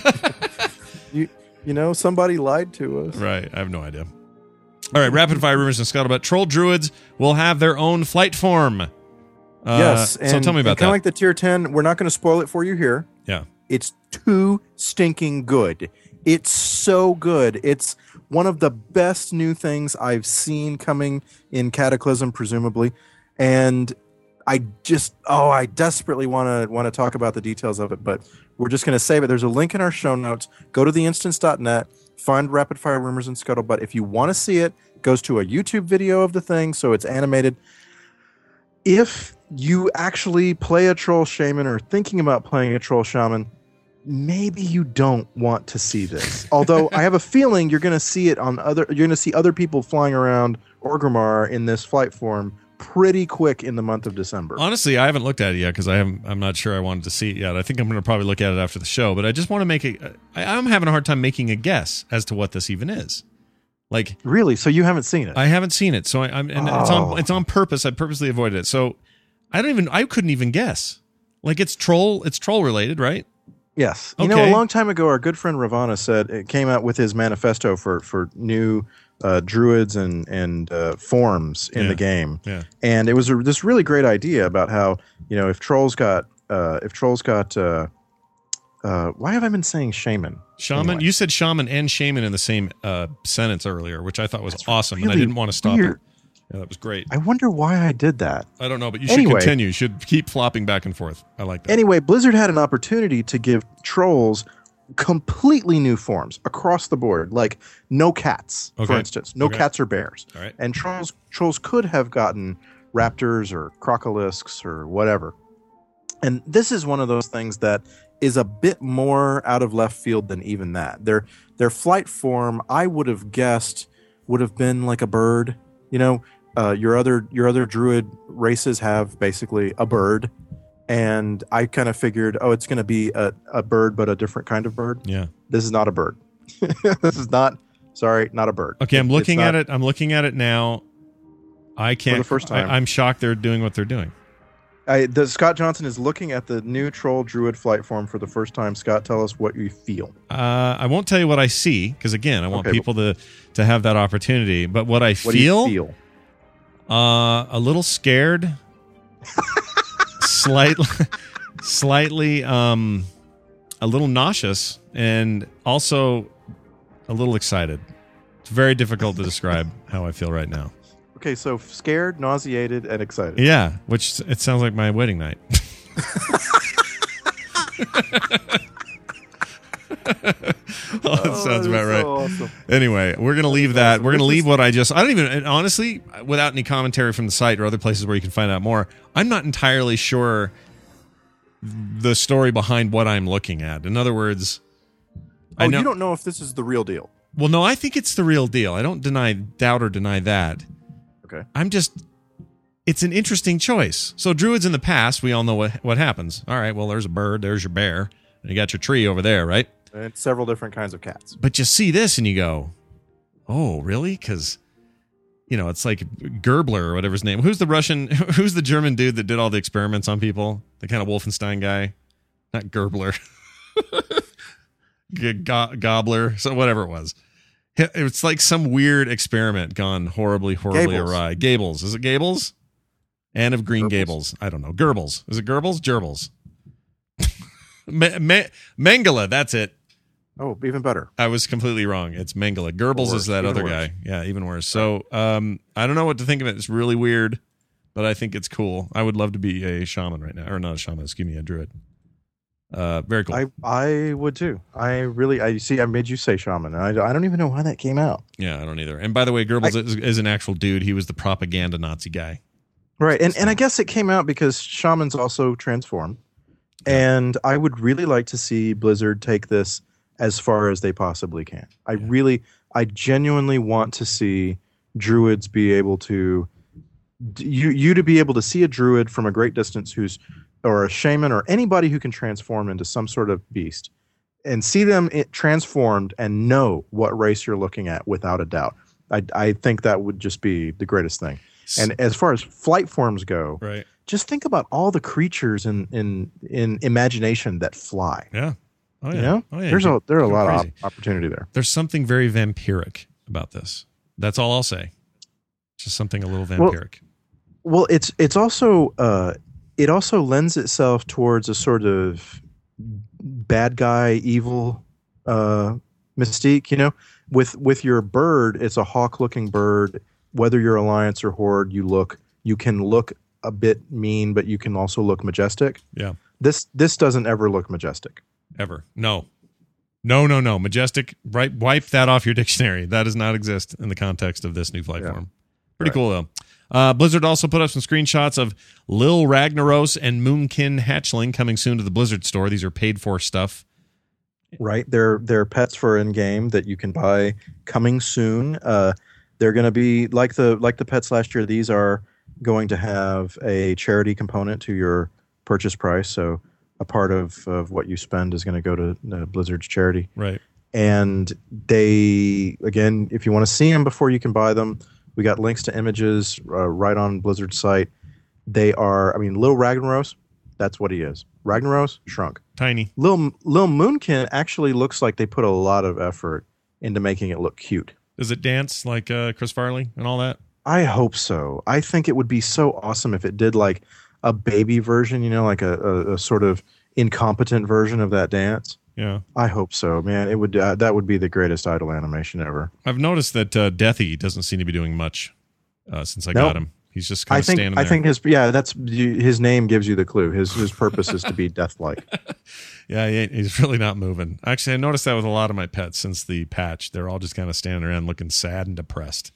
you you know, somebody lied to us. Right. I have no idea. All right. Rapid fire rumors and scuttlebutt. Troll druids will have their own flight form. Uh, yes. And, so tell me about that. Kind of like the tier ten. We're not going to spoil it for you here. Yeah. It's too stinking good. It's so good. It's one of the best new things I've seen coming in Cataclysm, presumably. And I just, oh, I desperately want to want to talk about the details of it, but we're just going to save it. There's a link in our show notes. Go to the instance dot net, find Rapid Fire Rumors and Scuttlebutt. If you want to see it, it goes to a YouTube video of the thing, so it's animated. If you actually play a Troll Shaman or thinking about playing a Troll Shaman, maybe you don't want to see this. Although I have a feeling you're going to see it on other, you're going to see other people flying around Orgrimmar in this flight form pretty quick in the month of December. Honestly, I haven't looked at it yet because I haven't. I'm not sure I wanted to see it yet. I think I'm going to probably look at it after the show. But I just want to make a. I, I'm having a hard time making a guess as to what this even is. Like, really? So you haven't seen it? I haven't seen it. So I, I'm and oh. it's on it's on purpose. I purposely avoided it. So I don't even. I couldn't even guess. Like, it's troll. It's troll related, right? Yes. Okay. You know, a long time ago, our good friend Ravana said it came out with his manifesto for for new uh, druids and and uh, forms in yeah. the game. Yeah. And it was a, this really great idea about how, you know, if trolls got uh, if trolls got uh, uh, why have I been saying shaman? Shaman. Anyway. You said shaman and shaman in the same uh, sentence earlier, which I thought was That's awesome, really and I didn't want to stop weird. it. Yeah, that was great. I wonder why I did that. I don't know, but you should anyway, continue. You should keep flopping back and forth. I like that. Anyway, Blizzard had an opportunity to give trolls completely new forms across the board, like no cats, Okay. for instance, no Okay. cats or bears. All right. And trolls trolls could have gotten raptors or crocolisks or whatever. And this is one of those things that is a bit more out of left field than even that. Their their flight form, I would have guessed, would have been like a bird. You know, uh, your other your other druid races have basically a bird, and I kind of figured, oh, it's going to be a, a bird, but a different kind of bird. Yeah. This is not a bird. This is not. Sorry, not a bird. Okay, I'm It- looking it's at not- it. I'm looking at it now. I can't. the first time. I, I'm shocked they're doing what they're doing. I, the Scott Johnson is looking at the new troll druid flight form for the first time. Scott, tell us what you feel. Uh, I won't tell you what I see because again, I want Okay, people to to have that opportunity. But what I What feel, do you feel? Uh, a little scared, slightly, slightly, um, a little nauseous, and also a little excited. It's very difficult to describe how I feel right now. Okay, so scared, nauseated, and excited. Yeah, which it sounds like my wedding night. Oh, that sounds about right. So awesome. Anyway, we're going to leave that. awesome. We're going to This leave is- what I just, I don't even, and honestly, without any commentary from the site or other places where you can find out more, I'm not entirely sure the story behind what I'm looking at. In other words, Oh, I know. you don't know if this is the real deal. Well, no, I think it's the real deal. I don't deny, doubt, or deny that. Okay. I'm just, it's an interesting choice. So, druids in the past, we all know what, what happens. All right, well, there's a bird, there's your bear, and you got your tree over there, right? And several different kinds of cats. But you see this and you go, oh, really? Because, you know, it's like Gerbler or whatever his name. Who's the Russian, who's the German dude that did all the experiments on people? The kind of Wolfenstein guy? Not Gerbler. G- go- Gobbler. So whatever it was. It's like some weird experiment gone horribly, horribly Gables. awry. Gables. Is it Gables? Anne of Green Gerbils. Gables. I don't know. Goebbels. Is it Goebbels? Gerbils. Me- Me- Mengele. That's it. Oh, even better. I was completely wrong. It's Mengele. Goebbels Worse, is that even other worse. guy. Yeah, even worse. So um, I don't know what to think of it. It's really weird, but I think it's cool. I would love to be a shaman right now. Or not a shaman, excuse me, a druid. Uh, very cool. I I would too. I really. I see. I made you say shaman. I, I don't even know why that came out. yeah, I don't either. And by the way, Goebbels is, is an actual dude. He was the propaganda Nazi guy. Right, and and I guess it came out because shamans also transform, and I would really like to see Blizzard take this as far as they possibly can. I really, I genuinely want to see druids be able to, you you to be able to see a druid from a great distance who's, or a shaman or anybody who can transform into some sort of beast, and see them it transformed and know what race you're looking at without a doubt. I I think that would just be the greatest thing. And as far as flight forms go, Right. just think about all the creatures in in, in imagination that fly. Yeah. Oh, yeah. You know, oh, yeah. there's You a there are a go lot crazy. of op- opportunity there. There's something very vampiric about this. That's all I'll say. Just something a little vampiric. Well, it's it's also uh, it also lends itself towards a sort of bad guy, evil uh, mystique. You know, with with your bird, it's a hawk-looking bird. Whether you're Alliance or Horde, you look you can look a bit mean, but you can also look majestic. yeah. This this doesn't ever look majestic. Ever. No. No, no, no. Majestic. Right. Wipe that off your dictionary. That does not exist in the context of this new flight Yeah. form. Pretty Right. cool, though. Uh, Blizzard also put up some screenshots of Lil Ragnaros and Moonkin Hatchling coming soon to the Blizzard store. These are paid for stuff. Right, they're they're pets for in game that you can buy coming soon. Uh, they're going to be like the like the pets last year. These are going to have a charity component to your purchase price. So a part of, of what you spend is going to go to uh, Blizzard's charity. Right. And they, again, if you want to see them before you can buy them, we got links to images uh, right on Blizzard's site. They are, I mean, Lil Ragnaros, that's what he is. Ragnaros shrunk. Tiny. Lil Lil Moonkin actually looks like they put a lot of effort into making it look cute. Does it dance like uh, Chris Farley and all that? I hope so. I think it would be so awesome if it did like a baby version, you know, like a, a, a sort of incompetent version of that dance. Yeah. I hope so, man. It would uh, that would be the greatest idol animation ever. I've noticed that uh, Deathy doesn't seem to be doing much uh, since I Nope. got him. He's just kind I of think standing I there. think his yeah, that's you- his name gives you the clue. His his purpose is to be death-like. Yeah, he ain't, he's really not moving. Actually, I noticed that with a lot of my pets since the patch. They're all just kind of standing around looking sad and depressed.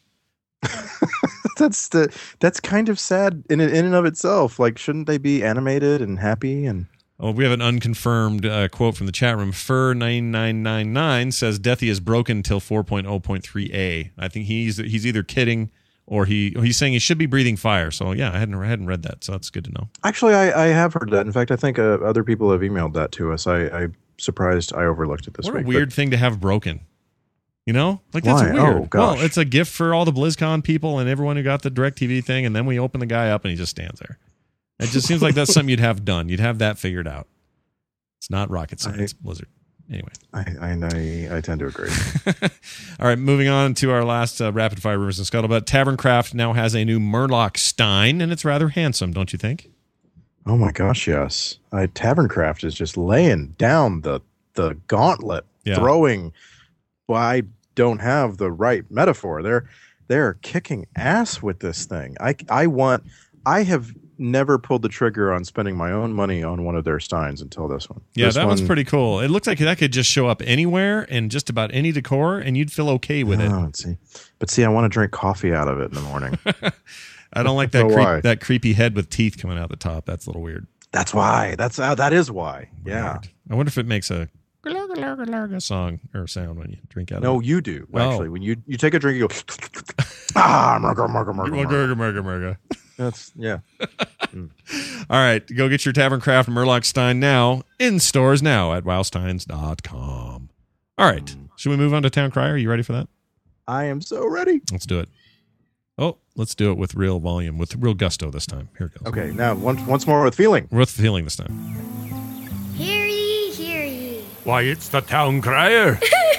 that's the that's kind of sad in in and of itself. Like, shouldn't they be animated and happy? And oh, we have an unconfirmed uh, quote from the chat room. Fur nine nine nine nine says Deathy is broken till four point oh point three A. I think he's he's either kidding or he he's saying he should be breathing fire. So yeah, I hadn't I hadn't read that, so that's good to know. Actually, I, I have heard that. In fact, I think uh, other people have emailed that to us. I, I'm surprised I overlooked it this what week. What a weird but, thing to have broken. You know, like that's why? weird. Oh, gosh. Well, it's a gift for all the BlizzCon people and everyone who got the DirecTV thing, and then we open the guy up and he just stands there. It just seems like that's something you'd have done. You'd have that figured out. It's not rocket science, I, Blizzard. Anyway, I I, I I tend to agree. All right, moving on to our last uh, rapid fire rumors and scuttlebutt. Taverncraft now has a new Murloc Stein, and it's rather handsome, don't you think? Oh my gosh, yes. Uh, Taverncraft is just laying down the the gauntlet, yeah. throwing. Well, I don't have the right metaphor. They're they're kicking ass with this thing. I I want. I have never pulled the trigger on spending my own money on one of their steins until this one. Yeah, this that one, one's pretty cool. It looks like that could just show up anywhere and just about any decor, and you'd feel okay with it. Oh, let's see. But see, I want to drink coffee out of it in the morning. I don't like that So why? creep, that creepy head with teeth coming out the top. That's a little weird. That's why. That's uh, that is why. Yeah. Weird. I wonder if it makes a song or sound when you drink out No, of it. you do. Oh. Actually, when you, you take a drink, you go, ah, murga, murga, murga, murga. Murga, murga, murga. That's, yeah. All right, go get your Taverncraft Murloc Stein now in stores now at wowsteins dot com. All right, should we move on to Town Crier? Are you ready for that? I am so ready. Let's do it. Oh, let's do it with real volume, with real gusto this time. Here it goes. Okay, now once once more with feeling. With feeling this time. Hear ye, hear ye. Why, it's the Town Crier.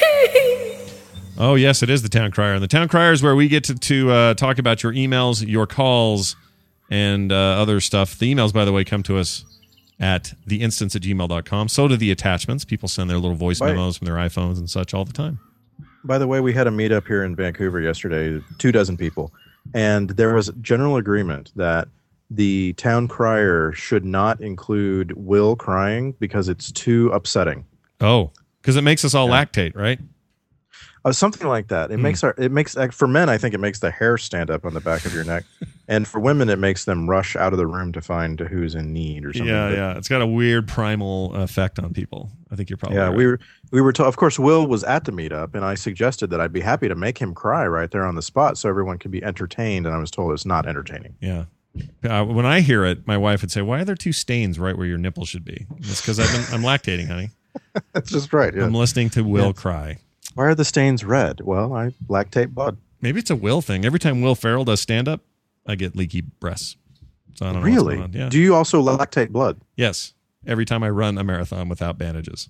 Oh, yes, it is the Town Crier. And the Town Crier is where we get to, to uh, talk about your emails, your calls, and uh, other stuff. The emails, by the way, come to us at the instance at gmail dot com. So do the attachments. People send their little voice Right. memos from their iPhones and such all the time. By the way, we had a meetup here in Vancouver yesterday, two dozen people, and there was general agreement that the Town Crier should not include Will crying because it's too upsetting. Oh, because it makes us all Yeah. lactate, right? Uh, something like that. It Hmm. makes our it makes like, for men, I think it makes the hair stand up on the back of your neck, and for women, it makes them rush out of the room to find who's in need or something. Yeah, But, yeah. It's got a weird primal effect on people. I think you're probably yeah. right. We were we were to, of course Will was at the meetup, and I suggested that I'd be happy to make him cry right there on the spot so everyone could be entertained, and I was told it's not entertaining. Yeah. Uh, when I hear it, my wife would say, "Why are there two stains right where your nipple should be?" It's because I've been I'm lactating, honey. That's just right. Yeah. I'm listening to Will Yeah. cry. Why are the stains red? Well, I lactate blood. Maybe it's a Will thing. Every time Will Ferrell does stand up, I get leaky breasts. So I don't know Really? what's going on. Yeah. Do you also lactate blood? Yes. Every time I run a marathon without bandages.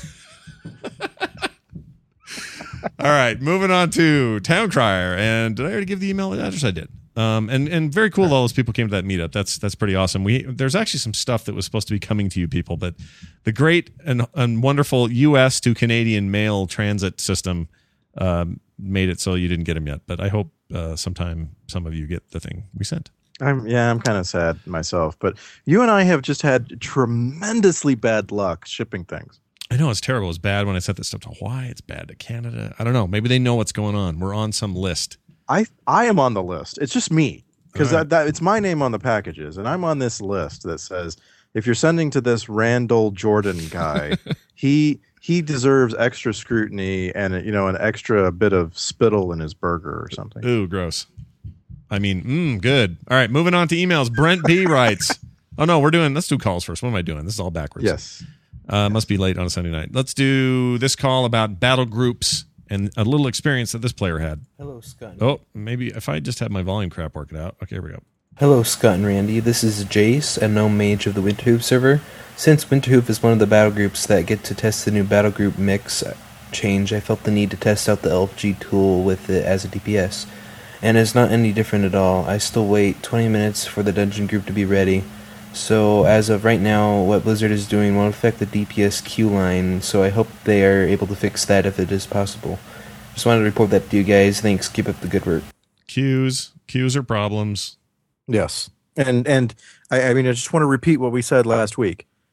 All right, moving on to Town Crier. And did I already give the email address? I did. Um, and and very cool. All those people came to that meetup. That's that's pretty awesome. We there's actually some stuff that was supposed to be coming to you people, but the great and, and wonderful U S to Canadian mail transit system um, made it so you didn't get them yet. But I hope uh, sometime some of you get the thing we sent. I'm yeah, I'm kind of sad myself, but you and I have just had tremendously bad luck shipping things. I know it's terrible. It's bad when I sent this stuff to Hawaii. It's bad to Canada. I don't know. Maybe they know what's going on. We're on some list. I I am on the list. It's just me because All right. that, that it's my name on the packages, and I'm on this list that says if you're sending to this Randall Jordan guy, he he deserves extra scrutiny and you know an extra bit of spittle in his burger or something. Ooh, gross. I mean, mm, good. All right, moving on to emails. Brent B writes. Oh no, we're doing. Let's do calls first. What am I doing? This is all backwards. Yes. Uh, must be late on a Sunday night. Let's do this call about battle groups and a little experience that this player had. Hello, Scott. Oh, maybe if I just had my volume crap working out. Okay, here we go. Hello, Scott and Randy. This is Jace, a gnome mage of the Winterhoof server. Since Winterhoof is one of the battle groups that get to test the new battle group mix change, I felt the need to test out the L F G tool with it as a D P S. And it's not any different at all. I still wait twenty minutes for the dungeon group to be ready. So as of right now, what Blizzard is doing won't affect the D P S queue line, so I hope they are able to fix that if it is possible. Just wanted to report that to you guys. Thanks. Keep up the good work. Queues. Queues are problems. Yes. And and I, I mean I just want to repeat what we said last week.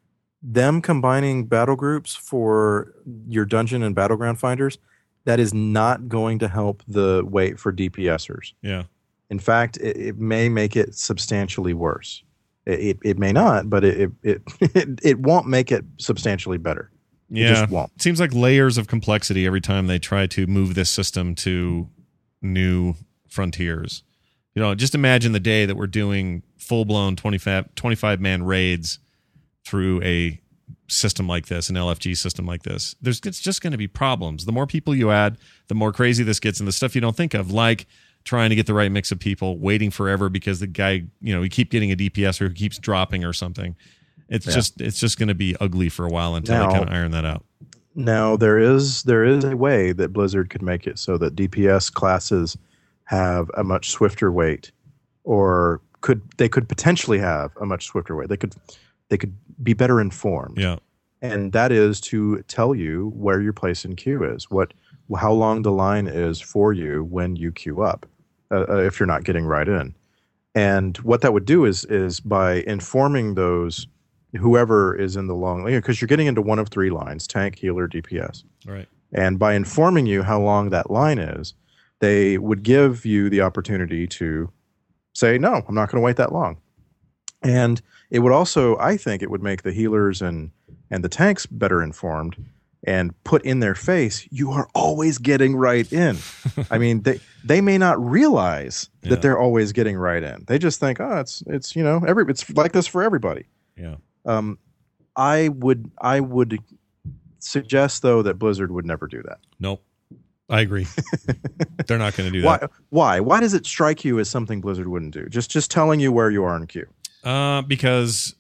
them combining battle groups for your dungeon and battleground finders, that is not going to help the wait for DPSers. Yeah. In fact, it, it may make it substantially worse. It it, it may not, but it, it it it won't make it substantially better. It Yeah. just won't. It seems like layers of complexity every time they try to move this system to new frontiers. You know, just imagine the day that we're doing full-blown twenty-five man raids through a system like this, an L F G system like this. There's it's just going to be problems. The more people you add, the more crazy this gets, and the stuff you don't think of, like trying to get the right mix of people, waiting forever because the guy, you know, you keep getting a D P S or who keeps dropping or something. It's Yeah. just it's just going to be ugly for a while until Now- they kind of iron that out. Now there is there is a way that Blizzard could make it so that D P S classes have a much swifter wait, or could they could potentially have a much swifter wait. They could they could be better informed. Yeah. And that is to tell you where your place in queue is, what how long the line is for you when you queue up, uh, uh, if you're not getting right in. And what that would do is is by informing those whoever is in the long line, because you're getting into one of three lines: tank, healer, D P S. Right. And by informing you how long that line is, they would give you the opportunity to say, no, I'm not going to wait that long. And it would also, I think it would make the healers and, and the tanks better informed and put in their face, you are always getting right in. I mean, they they may not realize that Yeah. they're always getting right in. They just think, oh, it's it's you know, every it's like this for everybody. Yeah. Um, I would I would suggest though that Blizzard would never do that. Nope. I agree. They're not going to do Why? that. Why? Why does it strike you as something Blizzard wouldn't do? Just just telling you where you are in queue. Uh, because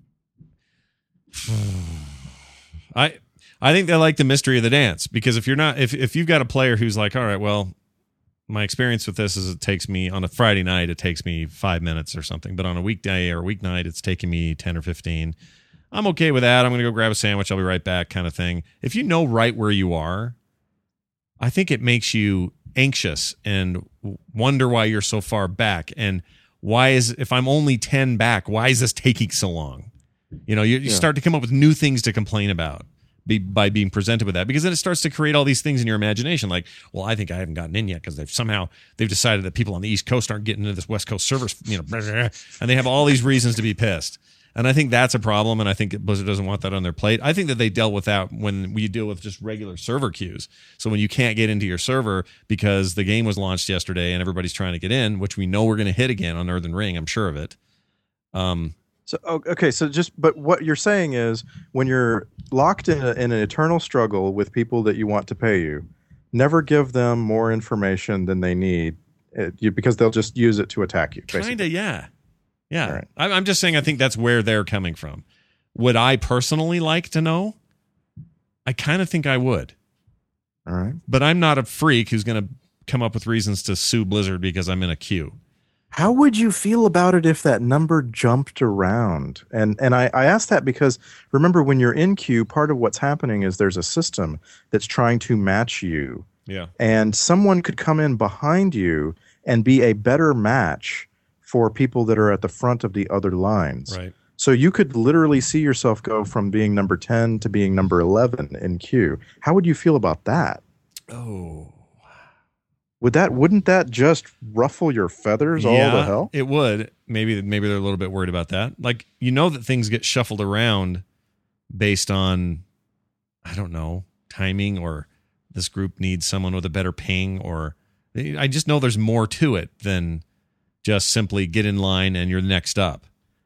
I I think they like the mystery of the dance. Because if you're not if if you've got a player who's like, all right, well, my experience with this is it takes me on a Friday night, it takes me five minutes or something, but on a weekday or a weeknight, it's taking me ten or fifteen. I'm okay with that. I'm going to go grab a sandwich. I'll be right back, kind of thing. If you know right where you are, I think it makes you anxious and wonder why you're so far back. And why is, if I'm only ten back, why is this taking so long? You know, you, you Yeah. start to come up with new things to complain about be, by being presented with that, because then it starts to create all these things in your imagination. Like, well, I think I haven't gotten in yet because they've somehow they've decided that people on the East Coast aren't getting into this West Coast server, you know, and they have all these reasons to be pissed. And I think that's a problem, and I think Blizzard doesn't want that on their plate. I think that they dealt with that when we deal with just regular server queues. So when you can't get into your server because the game was launched yesterday and everybody's trying to get in, which we know we're going to hit again on Earthen Ring, I'm sure of it. Um, So o- okay, so just but what you're saying is when you're locked in, a, in an eternal struggle with people that you want to pay you, never give them more information than they need, uh, you, because they'll just use it to attack you. Basically. Kind of, yeah. Yeah. All right. I'm I'm just saying I think that's where they're coming from. Would I personally like to know? I kind of think I would. All right. But I'm not a freak who's going to come up with reasons to sue Blizzard because I'm in a queue. How would you feel about it if that number jumped around? And and I, I ask that because remember, when you're in queue, part of what's happening is there's a system that's trying to match you. Yeah. And someone could come in behind you and be a better match for people that are at the front of the other lines. Right. So you could literally see yourself go from being number ten to being number eleven in queue. How would you feel about that? Oh. Would that wouldn't that just ruffle your feathers all the hell? It would. Maybe maybe they're a little bit worried about that. Like, you know that things get shuffled around based on, I don't know, timing, or this group needs someone with a better ping, or I just know there's more to it than just simply get in line and you're next up.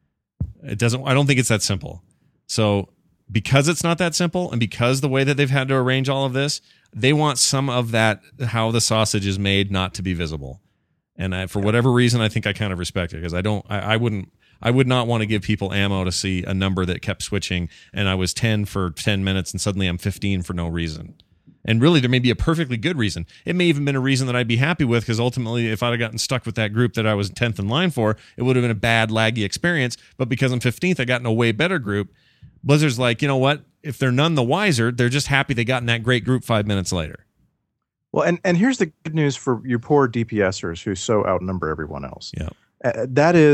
It doesn't I don't think it's that simple. So because it's not that simple, and because the way that they've had to arrange all of this, they want some of that, how the sausage is made, not to be visible. And I, for whatever reason, I think I kind of respect it, because I don't, I, I wouldn't, I would not want to give people ammo to see a number that kept switching, and I was ten for ten minutes and suddenly I'm fifteen for no reason. And really, there may be a perfectly good reason. It may even been a reason that I'd be happy with, because ultimately, if I'd have gotten stuck with that group that I was tenth in line for, it would have been a bad, laggy experience. But because I'm fifteenth, I got in a way better group. Blizzard's like, you know what? If they're none the wiser, they're just happy they got in that great group five minutes later. Well, and, and here's the good news for you poor DPSers who so outnumber everyone else. Yeah. Uh, that is,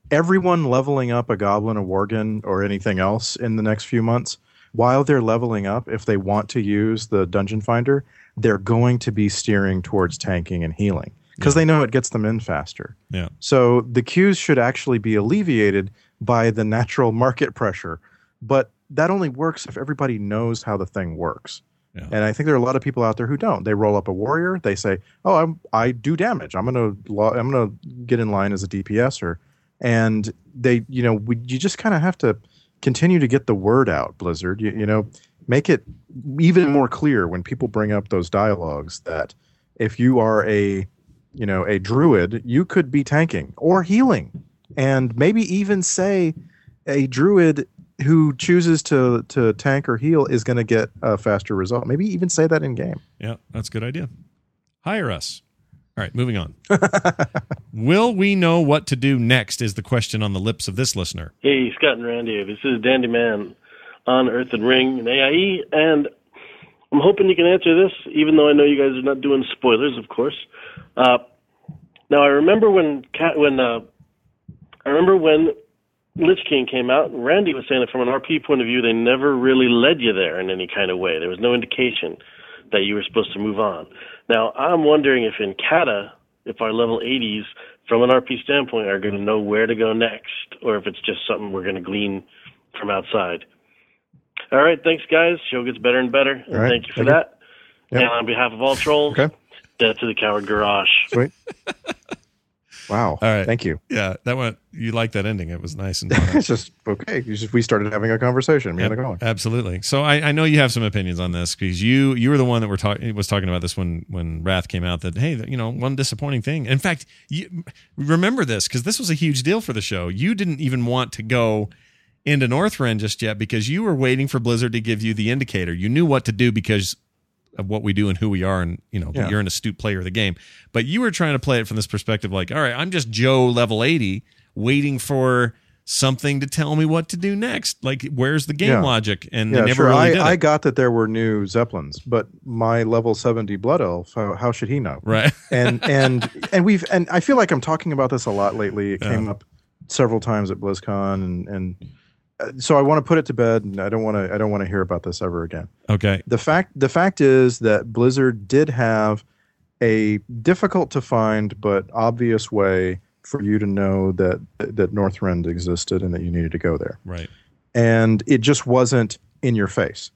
everyone leveling up a goblin, a worgen, or anything else in the next few months, while they're leveling up, if they want to use the Dungeon Finder, they're going to be steering towards tanking and healing because yeah. they know it gets them in faster. Yeah. So the queues should actually be alleviated by the natural market pressure, but that only works if everybody knows how the thing works. Yeah. And I think there are a lot of people out there who don't. They roll up a warrior. They say, "Oh, I'm, I do damage. I'm gonna I'm gonna get in line as a DPSer," and they, you know, we, you just kind of have to continue to get the word out, Blizzard. You, you know, make it even more clear when people bring up those dialogues that if you are a, you know, a druid, you could be tanking or healing, and maybe even say a druid who chooses to to tank or heal is going to get a faster result. Maybe even say that in game. Yeah, that's a good idea. Hire us. All right, moving on. Will we know what to do next is the question on the lips of this listener. Hey, Scott and Randy. This is Dandy Man on Earth and Ring and A I E, and I'm hoping you can answer this, even though I know you guys are not doing spoilers, of course. Uh, now, I remember when when uh, I remember when Lich King came out, and Randy was saying that from an R P point of view, they never really led you there in any kind of way. There was no indication that you were supposed to move on. Now, I'm wondering if in Kata, if our level eighties, from an R P standpoint, are going to know where to go next, or if it's just something we're going to glean from outside. All right, thanks, guys. Show gets better and better, and right. thank you for Thank that. You. Yep. And on behalf of all trolls, okay. death to the coward garage. Sweet. Wow. All right. Thank you. Yeah, that went. You liked that ending. It was nice and it's just okay. You just, we started having a conversation. Me and the going. Absolutely. So I, I know you have some opinions on this because you you were the one that were talking was talking about this when when Wrath came out. That hey, you know, one disappointing thing. In fact, you remember this because this was a huge deal for the show. You didn't even want to go into Northrend just yet because you were waiting for Blizzard to give you the indicator. You knew what to do because of what we do and who we are, and you know yeah. you're an astute player of the game. But you were trying to play it from this perspective, like, all right, I'm just Joe level eighty, waiting for something to tell me what to do next. Like, where's the game yeah. logic? And yeah, they never sure. really I, did it. I got that there were new Zeppelins, but my level seventy Blood Elf, how, how should he know? Right. and and and we've and I feel like I'm talking about this a lot lately. It came yeah. up several times at BlizzCon, and and. So I want to put it to bed, and I don't want to. I don't want to hear about this ever again. Okay. The fact the fact is that Blizzard did have a difficult to find but obvious way for you to know that that Northrend existed and that you needed to go there. Right. And it just wasn't in your face.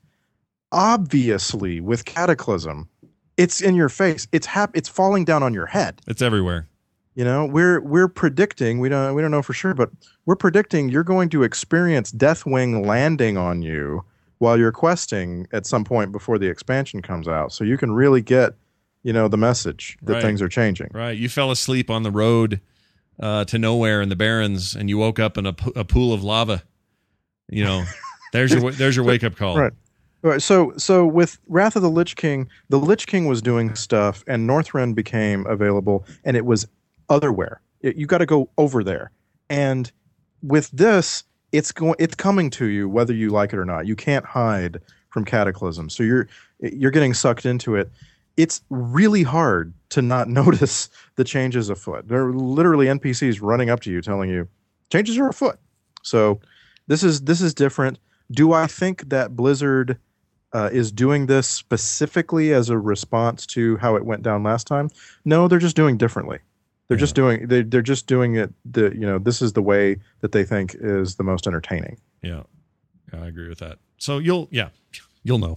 Obviously, with Cataclysm, it's in your face. It's hap- It's falling down on your head. It's everywhere. You know, we're we're predicting, we don't we don't know for sure, but we're predicting you're going to experience Deathwing landing on you while you're questing at some point before the expansion comes out. So you can really get, you know, the message that right. things are changing. Right. You fell asleep on the road uh, to nowhere in the Barrens and you woke up in a, p- a pool of lava. You know, there's your there's your wake up call. Right. Right. So so with Wrath of the Lich King, the Lich King was doing stuff and Northrend became available and it was otherwhere. It, you got to go over there. And with this, it's going it's coming to you whether you like it or not. You can't hide from Cataclysm. So you're you're getting sucked into it. It's really hard to not notice the changes afoot. There are literally N P Cs running up to you telling you changes are afoot. So this is this is different. Do I think that Blizzard uh, is doing this specifically as a response to how it went down last time? No, they're just doing differently. They're yeah. just doing they they're just doing it the you know this is the way that they think is the most entertaining. Yeah. yeah I agree with that. So you'll yeah, you'll know.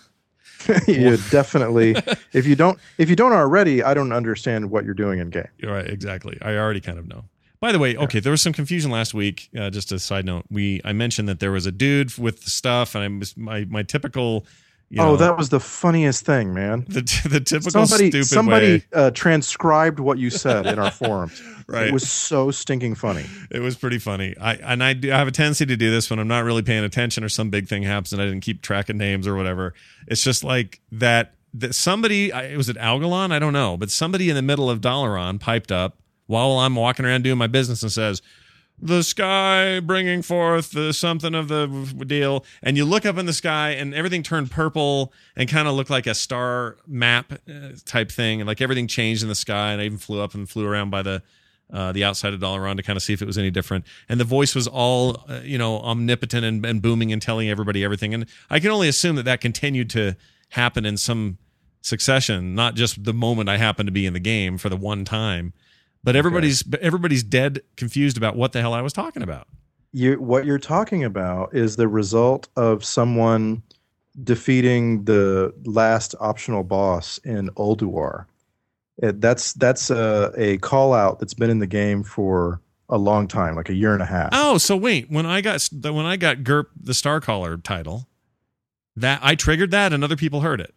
you definitely if you don't if you don't already, I don't understand what you're doing in game. You're right, exactly. I already kind of know. By the way, okay, there was some confusion last week. Uh, just a side note, we I mentioned that there was a dude with the stuff, and I was my my typical. You oh, know, that was the funniest thing, man. The the typical somebody, stupid somebody, way. Somebody uh, transcribed what you said in our forums. Right. It was so stinking funny. It was pretty funny. I and I do I have a tendency to do this when I'm not really paying attention or some big thing happens and I didn't keep track of names or whatever. It's just like that. That somebody, it was it Algalon? I don't know, but somebody in the middle of Dalaran piped up while I'm walking around doing my business and says, the sky bringing forth the something of the deal, and you look up in the sky and everything turned purple and kind of looked like a star map type thing, and like everything changed in the sky, and I even flew up and flew around by the uh, the outside of Dalaran to kind of see if it was any different. And the voice was all, uh, you know, omnipotent and, and booming and telling everybody everything. And I can only assume that that continued to happen in some succession, not just the moment I happened to be in the game for the one time, but everybody's okay. everybody's dead confused about what the hell I was talking about. You, what you're talking about is the result of someone defeating the last optional boss in Ulduar. It, that's that's a, a call out that's been in the game for a long time, like a year and a half. Oh, so wait, when I got when I got G U R P the Starcaller title, that I triggered that and other people heard it.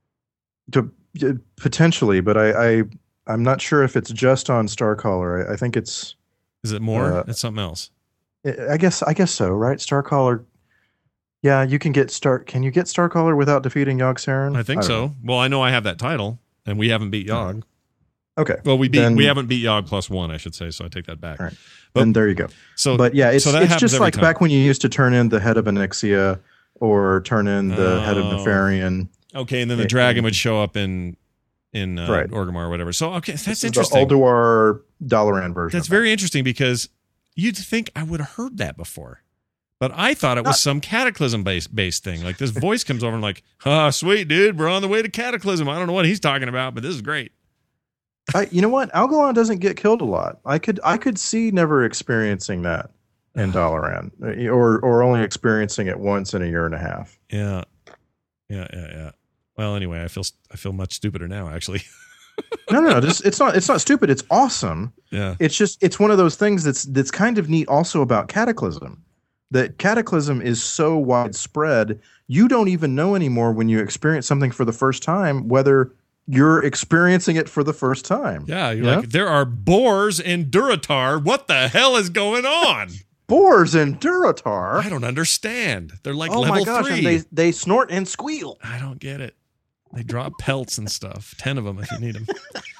To, potentially, but I, I I'm not sure if it's just on Starcaller. I, I think it's is it more? Uh, it's something else. I guess I guess so, right? Starcaller. Yeah, you can get Star. Can you get Starcaller without defeating Yogg Saron? I think I so. Know. Well, I know I have that title, and we haven't beat Yogg. Okay. Well, we beat. Then, we haven't beat Yogg plus one, I should say. So I take that back. All right. But then there you go. So, but yeah, it's so it's just like time. back when you used to turn in the head of Onyxia or turn in the oh. head of Nefarian. Okay, and then the it, dragon would show up in in uh, right. Orgrimmar or whatever. So okay, that's this interesting. Is the Ulduar Dalaran version. That's very interesting because you'd think I would have heard that before. But I thought it was Not, some Cataclysm based based thing. Like this voice comes over and like, ah, oh, sweet dude, we're on the way to Cataclysm. I don't know what he's talking about, but this is great. I, you know what? Algalon doesn't get killed a lot. I could I could see never experiencing that in Dalaran, or or only experiencing it once in a year and a half. Yeah, yeah, yeah, yeah. Well, anyway, I feel I feel much stupider now, actually. no, no, no. Just, it's not. It's not stupid. It's awesome. Yeah. It's just it's one of those things that's that's kind of neat. Also about Cataclysm, that Cataclysm is so widespread, you don't even know anymore when you experience something for the first time whether you're experiencing it for the first time. Yeah, you're yeah? like, there are boars in Durotar. What the hell is going on? Boars in Durotar? I don't understand. They're like oh level my gosh, three. And they, they snort and squeal. I don't get it. They drop pelts and stuff. Ten of them if you need them.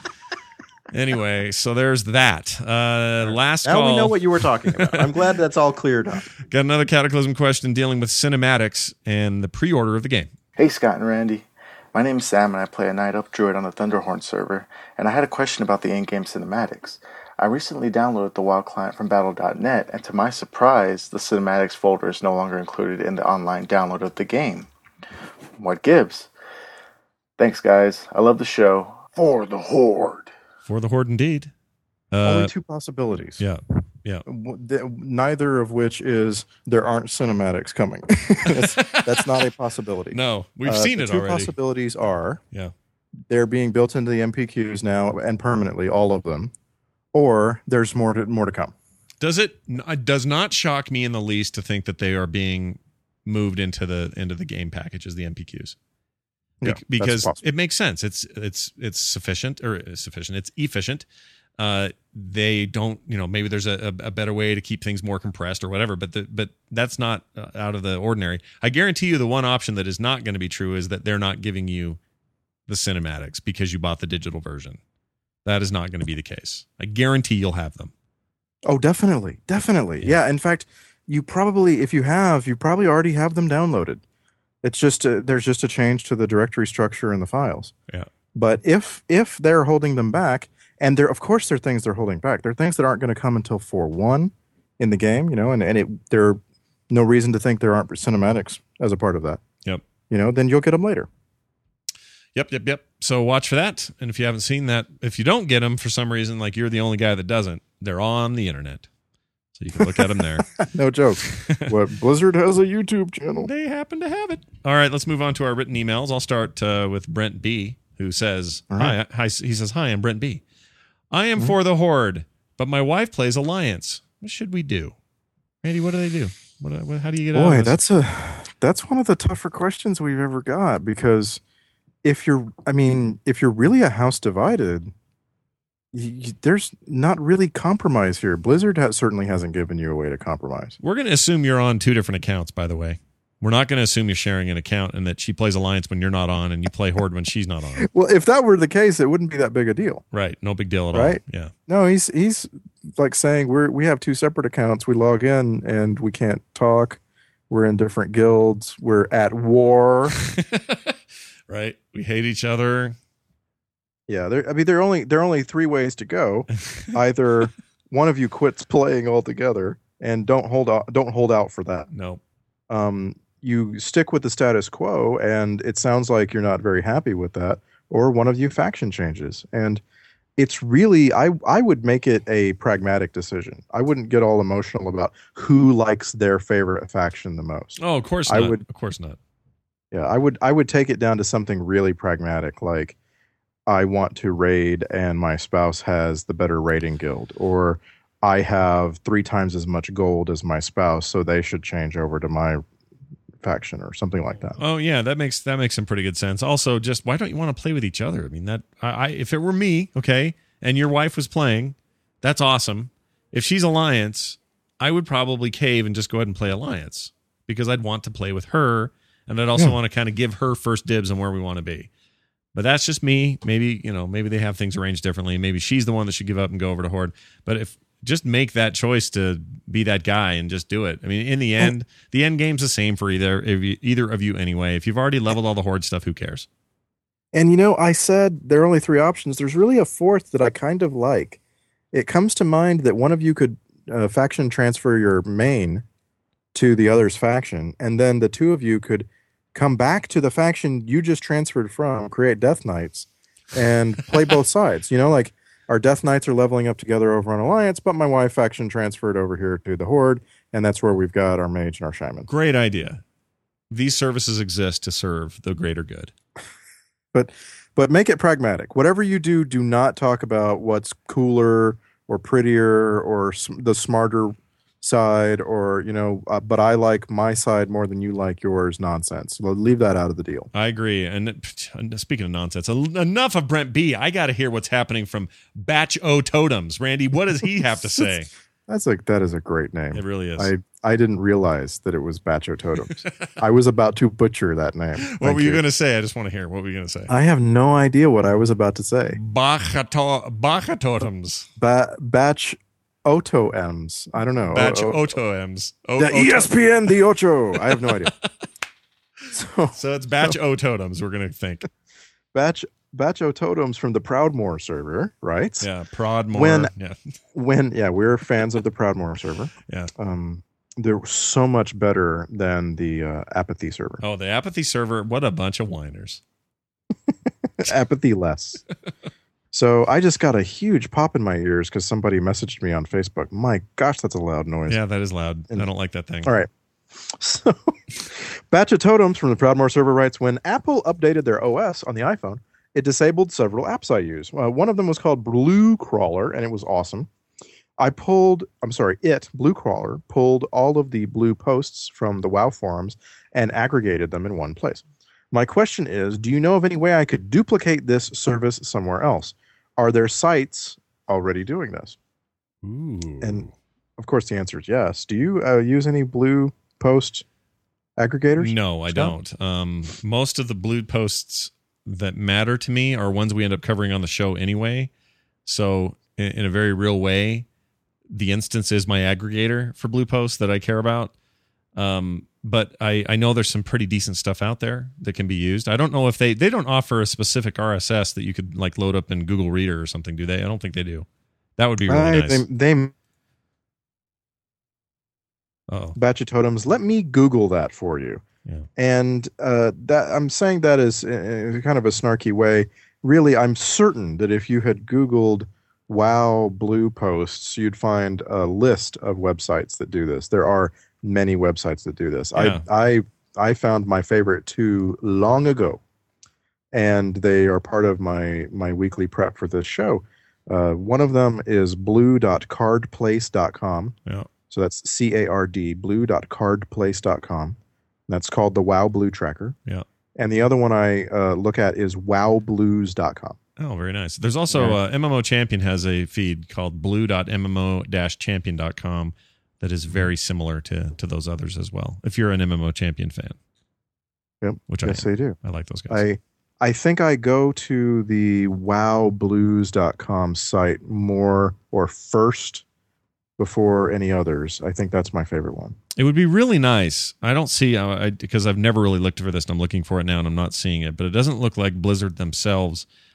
Anyway, so there's that. Uh, last now call. Now we know what you were talking about. I'm glad that's all cleared up. Got another Cataclysm question dealing with cinematics and the pre-order of the game. Hey, Scott and Randy. My name's Sam, and I play a Night Elf Druid on the Thunderhorn server, and I had a question about the in-game cinematics. I recently downloaded the WoW client from Battle dot net, and to my surprise, the cinematics folder is no longer included in the online download of the game. What gives? Thanks, guys. I love the show. For the Horde. For the Horde, indeed. Uh, Only two possibilities. Yeah, yeah. Neither of which is there aren't cinematics coming. that's, that's not a possibility. No, we've uh, seen it two already. Two possibilities are yeah, they're being built into the M P Qs now and permanently, all of them, or there's more to more to come. Does it? It does not shock me in the least to think that they are being moved into the into the game packages, the M P Qs. Be- yeah, because it makes sense. It's it's it's sufficient or sufficient. It's efficient. Uh, they don't, you know, maybe there's a, a better way to keep things more compressed or whatever, but the, but that's not uh, out of the ordinary. I guarantee you the one option that is not going to be true is that they're not giving you the cinematics because you bought the digital version. That is not going to be the case. I guarantee you'll have them. Oh, definitely. Definitely. Yeah. yeah in fact, you probably, if you have, you probably already have them downloaded. It's just, a, there's just a change to the directory structure in the files. Yeah. But if, if they're holding them back, and there, of course, there are things they're holding back. There are things that aren't going to come until four one in the game, you know, and, and it, there are no reason to think there aren't cinematics as a part of that. Yep. You know, then you'll get them later. Yep, yep, yep. So watch for that. And if you haven't seen that, if you don't get them for some reason, like you're the only guy that doesn't, they're on the internet. So you can look at them there. No joke. What, Blizzard has a YouTube channel. They happen to have it. All right, let's move on to our written emails. I'll start uh, with Brent B., who says, right. hi, hi. He says, hi, I'm Brent B. I am mm-hmm. for the Horde, but my wife plays Alliance. What should we do? Randy, what do they do? What, what, how do you get Boy, out of this? that's a that's one of the tougher questions we've ever got, because if you're, I mean, if you're really a house divided, you, you, there's not really compromise here. Blizzard has, certainly hasn't given you a way to compromise. We're going to assume you're on two different accounts, by the way. We're not going to assume you're sharing an account and that she plays Alliance when you're not on and you play Horde when she's not on. Well, if that were the case, it wouldn't be that big a deal. Right. No big deal at right? all. Yeah. No, he's he's like saying we're we have two separate accounts. We log in and we can't talk. We're in different guilds. We're at war. Right. We hate each other. Yeah, there, I mean, there are only there are only three ways to go. Either one of you quits playing altogether, and don't hold out don't hold out for that. No. Um, you stick with the status quo, and it sounds like you're not very happy with that, or one of you faction changes. And it's really, I I would make it a pragmatic decision. I wouldn't get all emotional about who likes their favorite faction the most. Oh, of course I not. would, of course not. Yeah, I would I would take it down to something really pragmatic, like I want to raid and my spouse has the better raiding guild, or I have three times as much gold as my spouse, so they should change over to my faction or something like that. Oh yeah, that makes that makes some pretty good sense. Also, just why don't you want to play with each other? I mean, that I, I if it were me, okay, and your wife was playing, that's awesome. If she's Alliance, I would probably cave and just go ahead and play Alliance because I'd want to play with her, and I'd also yeah. want to kind of give her first dibs on where we want to be. But that's just me. Maybe, you know, maybe they have things arranged differently. Maybe she's the one that should give up and go over to Horde. But if just make that choice to be that guy and just do it. I mean, in the end, the end game's the same for either if you, either of you anyway. If you've already leveled all the Horde stuff, who cares? And you know, I said there are only three options. There's really a fourth that I kind of like. It comes to mind that one of you could uh, faction transfer your main to the other's faction, and then the two of you could come back to the faction you just transferred from, create Death Knights, and play both sides. You know, like our Death Knights are leveling up together over on Alliance, but my wife faction transferred over here to the Horde, and that's where we've got our mage and our shaman. Great idea. These services exist to serve the greater good. but but make it pragmatic. Whatever you do, do not talk about what's cooler or prettier or sm- the smarter side, or you know, uh, but I like my side more than you like yours nonsense. So leave that out of the deal. I agree. And speaking of nonsense, enough of Brent B. I got to hear what's happening from Batch O Totems. Randy, what does he have to say? That's like that is a great name. It really is. I I didn't realize that it was Batch O Totems. I was about to butcher that name. What Thank were you, you. going to say? I just want to hear. What were you going to say? I have no idea what I was about to say. Bacha Totems. Ba- batch Oto M's. I don't know. Batch o- o- Oto M's. O- the Oto. E S P N, the Ocho. I have no idea. So, so it's Batch so, O Totems, we're going to think. Batch Batch O Totems from the Proudmoore server, right? Yeah, Proudmoore. When, yeah. when, yeah, we're fans of the Proudmoore server. Yeah. Um, they're so much better than the uh, Apathy server. Oh, the Apathy server. What a bunch of whiners. Apathy less. So I just got a huge pop in my ears because somebody messaged me on Facebook. My gosh, that's a loud noise. Yeah, that is loud. And, I don't like that thing. All right. So Batch of Totems from the Proudmoore server writes, when Apple updated their O S on the iPhone, it disabled several apps I use. Uh, one of them was called Blue Crawler, and it was awesome. I pulled, I'm sorry, it, Blue Crawler, pulled all of the blue posts from the WoW forums and aggregated them in one place. My question is, do you know of any way I could duplicate this service somewhere else? Are there sites already doing this? Ooh. And of course, the answer is yes. Do you uh, use any blue post aggregators? No, I don't. Um, most of the blue posts that matter to me are ones we end up covering on the show anyway. So in, in a very real way, the instance is my aggregator for blue posts that I care about. Um, but I, I know there's some pretty decent stuff out there that can be used. I don't know if they, they don't offer a specific R S S that you could like load up in Google Reader or something, do they? I don't think they do. That would be really I, nice. They, they Oh, Batch of Totems. Let me Google that for you. Yeah. And uh, that I'm saying that is in kind of a snarky way. Really, I'm certain that if you had Googled WoW blue posts, you'd find a list of websites that do this. There are many websites that do this. Yeah. I I I found my favorite two long ago, and they are part of my my weekly prep for this show. Uh, one of them is blue dot card place dot com. Yeah. So that's C A R D, blue dot card place dot com. That's called the WoW Blue Tracker. Yeah. And the other one I uh, look at is wow blues dot com. Oh, very nice. There's also Yeah. uh, M M O Champion has a feed called blue dot m m o dash champion dot com that is very similar to to those others as well. If you're an M M O Champion fan. Yep. Which yes, I am. they do. I like those guys. I I think I go to the wow blues dot com site more or first before any others. I think that's my favorite one. It would be really nice. I don't see uh, I, because I've never really looked for this, and I'm looking for it now, and I'm not seeing it. But it doesn't look like Blizzard themselves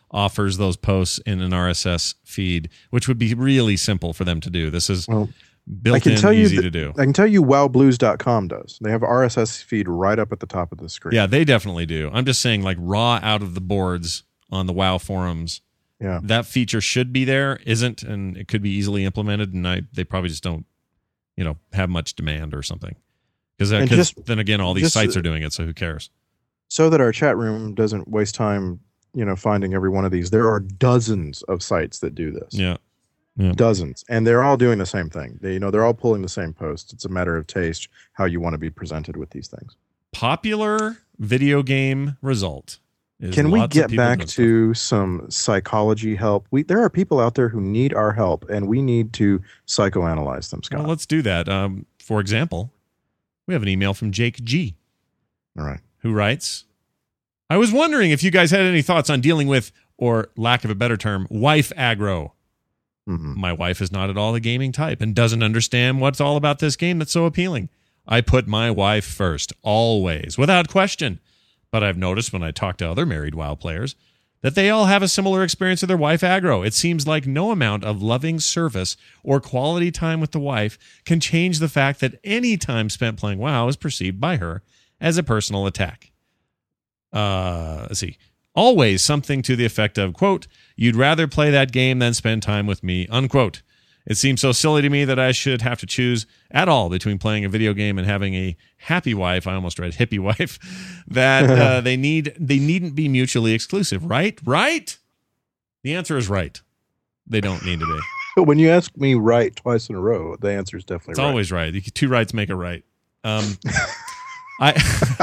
offers those posts in an R S S feed, which would be really simple for them to do. This is well, built I can in, tell easy you to do. I can tell you wow blues dot com does. They have R S S feed right up at the top of the screen. Yeah, they definitely do. I'm just saying, like, raw out of the boards on the WoW forums, yeah, that feature should be there, isn't, and it could be easily implemented, and I they probably just don't, you know, have much demand or something. Because then again, all these just, sites are doing it, so who cares? So that our chat room doesn't waste time, you know, finding every one of these. There are dozens of sites that do this. Yeah. yeah. Dozens. And they're all doing the same thing. They, you know, they're all pulling the same posts. It's a matter of taste, how you want to be presented with these things. Popular video game result. Is Can we lots of get people back doing to some psychology help? We There are people out there who need our help, and we need to psychoanalyze them, Scott. Well, let's do that. Um, for example, we have an email from Jake G. All right. Who writes, I was wondering if you guys had any thoughts on dealing with, or lack of a better term, wife aggro. Mm-hmm. My wife is not at all the gaming type and doesn't understand what's all about this game that's so appealing. I put my wife first, always, without question. But I've noticed when I talk to other married WoW players that they all have a similar experience with their wife aggro. It seems like no amount of loving service or quality time with the wife can change the fact that any time spent playing WoW is perceived by her as a personal attack. Uh, let's see. Always something to the effect of, quote, you'd rather play that game than spend time with me, unquote. It seems so silly to me that I should have to choose at all between playing a video game and having a happy wife. I almost read hippie wife. That uh, they need they needn't be mutually exclusive, right? Right? The answer is right. They don't need to be. When you ask me right twice in a row, the answer is definitely it's right. It's always right. Two rights make a right. Um, I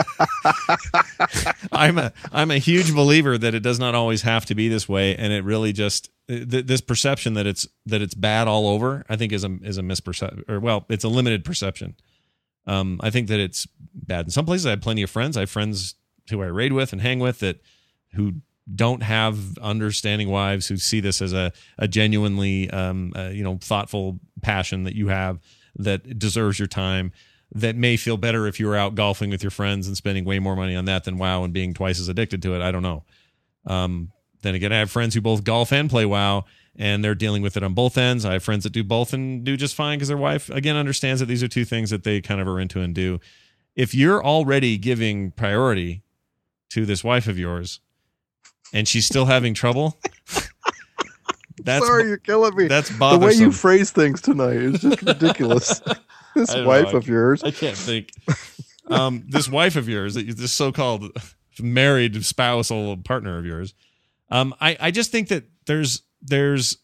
I'm a I'm a huge believer that it does not always have to be this way, and it really just th- this perception that it's that it's bad all over, I think is a is a misperception, or well, it's a limited perception. Um, I think that it's bad in some places. I have plenty of friends. I have friends who I raid with and hang with that who don't have understanding wives, who see this as a a genuinely um, uh, you know thoughtful passion that you have that deserves your time. That may feel better if you were out golfing with your friends and spending way more money on that than WoW and being twice as addicted to it. I don't know. Um, then again, I have friends who both golf and play WoW, and they're dealing with it on both ends. I have friends that do both and do just fine because their wife, again, understands that these are two things that they kind of are into and do. If you're already giving priority to this wife of yours and she's still having trouble, that's sorry, you're killing me. That's bothersome. The way you phrase things tonight is just ridiculous. This wife know, of yours. I can't think. Um, this wife of yours, this so-called married spousal partner of yours. Um, I, I just think that there's there's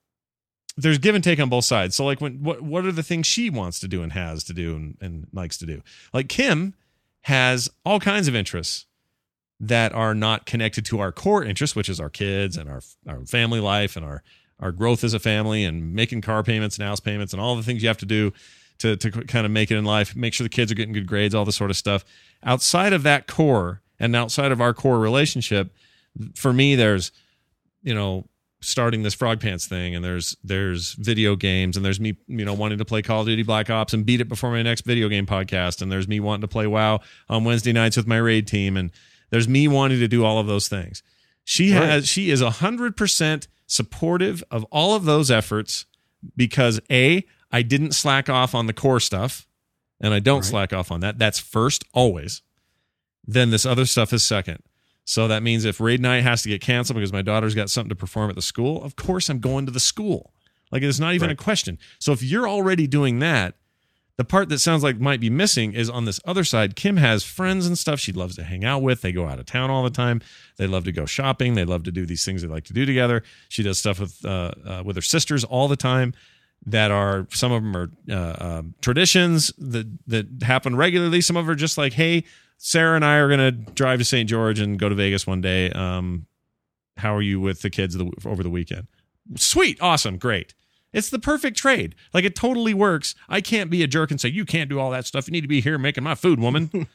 there's give and take on both sides. So like when what what are the things she wants to do and has to do and, and likes to do? Like Kim has all kinds of interests that are not connected to our core interests, which is our kids and our our family life and our our growth as a family and making car payments and house payments and all the things you have to do to to kind of make it in life, make sure the kids are getting good grades, all this sort of stuff. Outside of that core and outside of our core relationship, for me, there's, you know, starting this Frog Pants thing, and there's there's video games, and there's me, you know, wanting to play Call of Duty Black Ops and beat it before my next video game podcast, and there's me wanting to play WoW on Wednesday nights with my raid team, and there's me wanting to do all of those things. She has right. She is one hundred percent supportive of all of those efforts because A, I didn't slack off on the core stuff, and I don't right. slack off on that. That's first, always. Then this other stuff is second. So that means if raid night has to get canceled because my daughter's got something to perform at the school, of course I'm going to the school. Like, it's not even right. a question. So if you're already doing that, the part that sounds like might be missing is on this other side. Kim has friends and stuff she loves to hang out with. They go out of town all the time. They love to go shopping. They love to do these things they like to do together. She does stuff with uh, uh, with her sisters all the time. That are, some of them are uh, um, traditions that that happen regularly. Some of them are just like, hey, Sarah and I are going to drive to Saint George and go to Vegas one day. Um, how are you with the kids the, over the weekend? Sweet. Awesome. Great. It's the perfect trade. Like, it totally works. I can't be a jerk and say, you can't do all that stuff. You need to be here making my food, woman.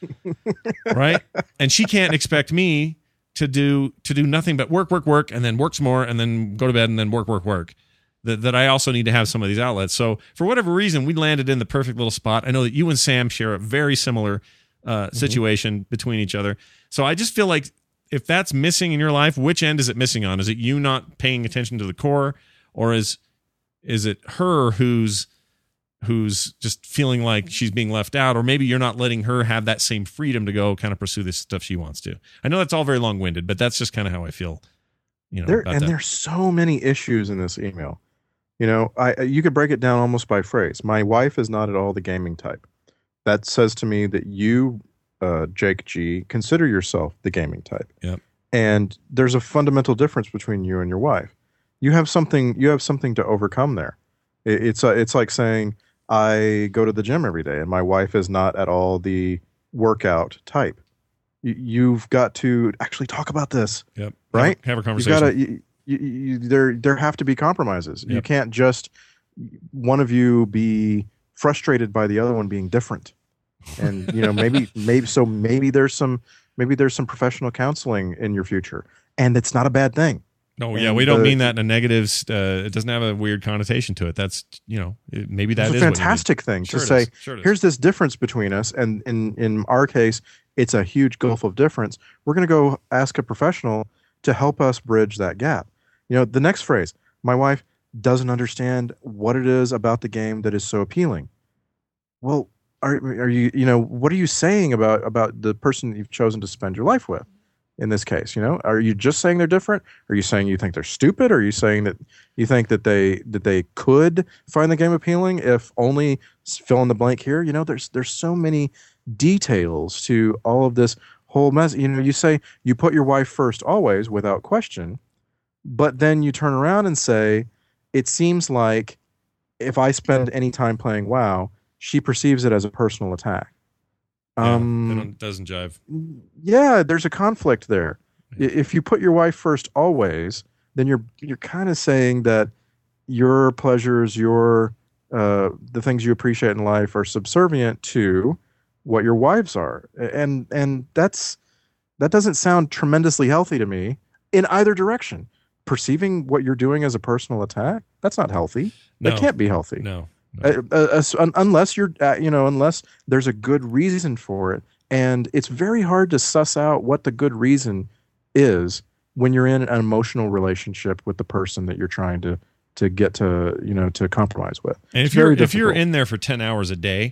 Right? And she can't expect me to do to do nothing but work, work, work, and then work some more, and then go to bed and then work, work, work. That, that I also need to have some of these outlets. So for whatever reason, we landed in the perfect little spot. I know that you and Sam share a very similar uh, situation mm-hmm. between each other. So I just feel like if that's missing in your life, which end is it missing on? Is it you not paying attention to the core, or is is it her who's who's just feeling like she's being left out, or maybe you're not letting her have that same freedom to go kind of pursue this stuff she wants to? I know that's all very long-winded, but that's just kind of how I feel. You know, there, about and that. there's so many issues in this email. You know, I you could break it down almost by phrase. My wife is not at all the gaming type. That says to me that you, uh, Jake G, consider yourself the gaming type. Yep. And there's a fundamental difference between you and your wife. You have something. You have something to overcome there. It, it's a, it's like saying I go to the gym every day, and my wife is not at all the workout type. You, you've got to actually talk about this. Yep. Right. Have, have a conversation. You gotta, you, you, you, there, there have to be compromises. Yep. You can't just one of you be frustrated by the other one being different. And you know, maybe, maybe so. Maybe there's some, maybe there's some professional counseling in your future, and it's not a bad thing. No, and yeah, we don't the, mean that in a negative. Uh, it doesn't have a weird connotation to it. That's you know, it, maybe that it's is a what you fantastic thing Sure to it say. is. Sure it is. Here's this difference between us, and in in our case, it's a huge gulf of difference. We're going to go ask a professional to help us bridge that gap. You know, the next phrase: my wife doesn't understand what it is about the game that is so appealing. Well, are are you you know what are you saying about about the person that you've chosen to spend your life with? In this case, you know, are you just saying they're different? Are you saying you think they're stupid? Are you saying that you think that they that they could find the game appealing if only fill in the blank here? You know, there's there's so many details to all of this whole mess. You know, you say you put your wife first always without question, but then you turn around and say, it seems like if I spend any time playing WoW, she perceives it as a personal attack. Yeah, Um, that don't- doesn't jive. yeah, there's a conflict there. I- If you put your wife first always, then you're you're kind of saying that your pleasures, your uh, the things you appreciate in life are subservient to what your wives are, and and that's that doesn't sound tremendously healthy to me in either direction. Perceiving what you're doing as a personal attack, that's not healthy. No. That can't be healthy. No. Uh, uh, uh, un- unless you're, uh, you know, unless there's a good reason for it, and it's very hard to suss out what the good reason is when you're in an emotional relationship with the person that you're trying to to get to, you know, to compromise with. And if It's you're very if you're difficult. in there for ten hours a day,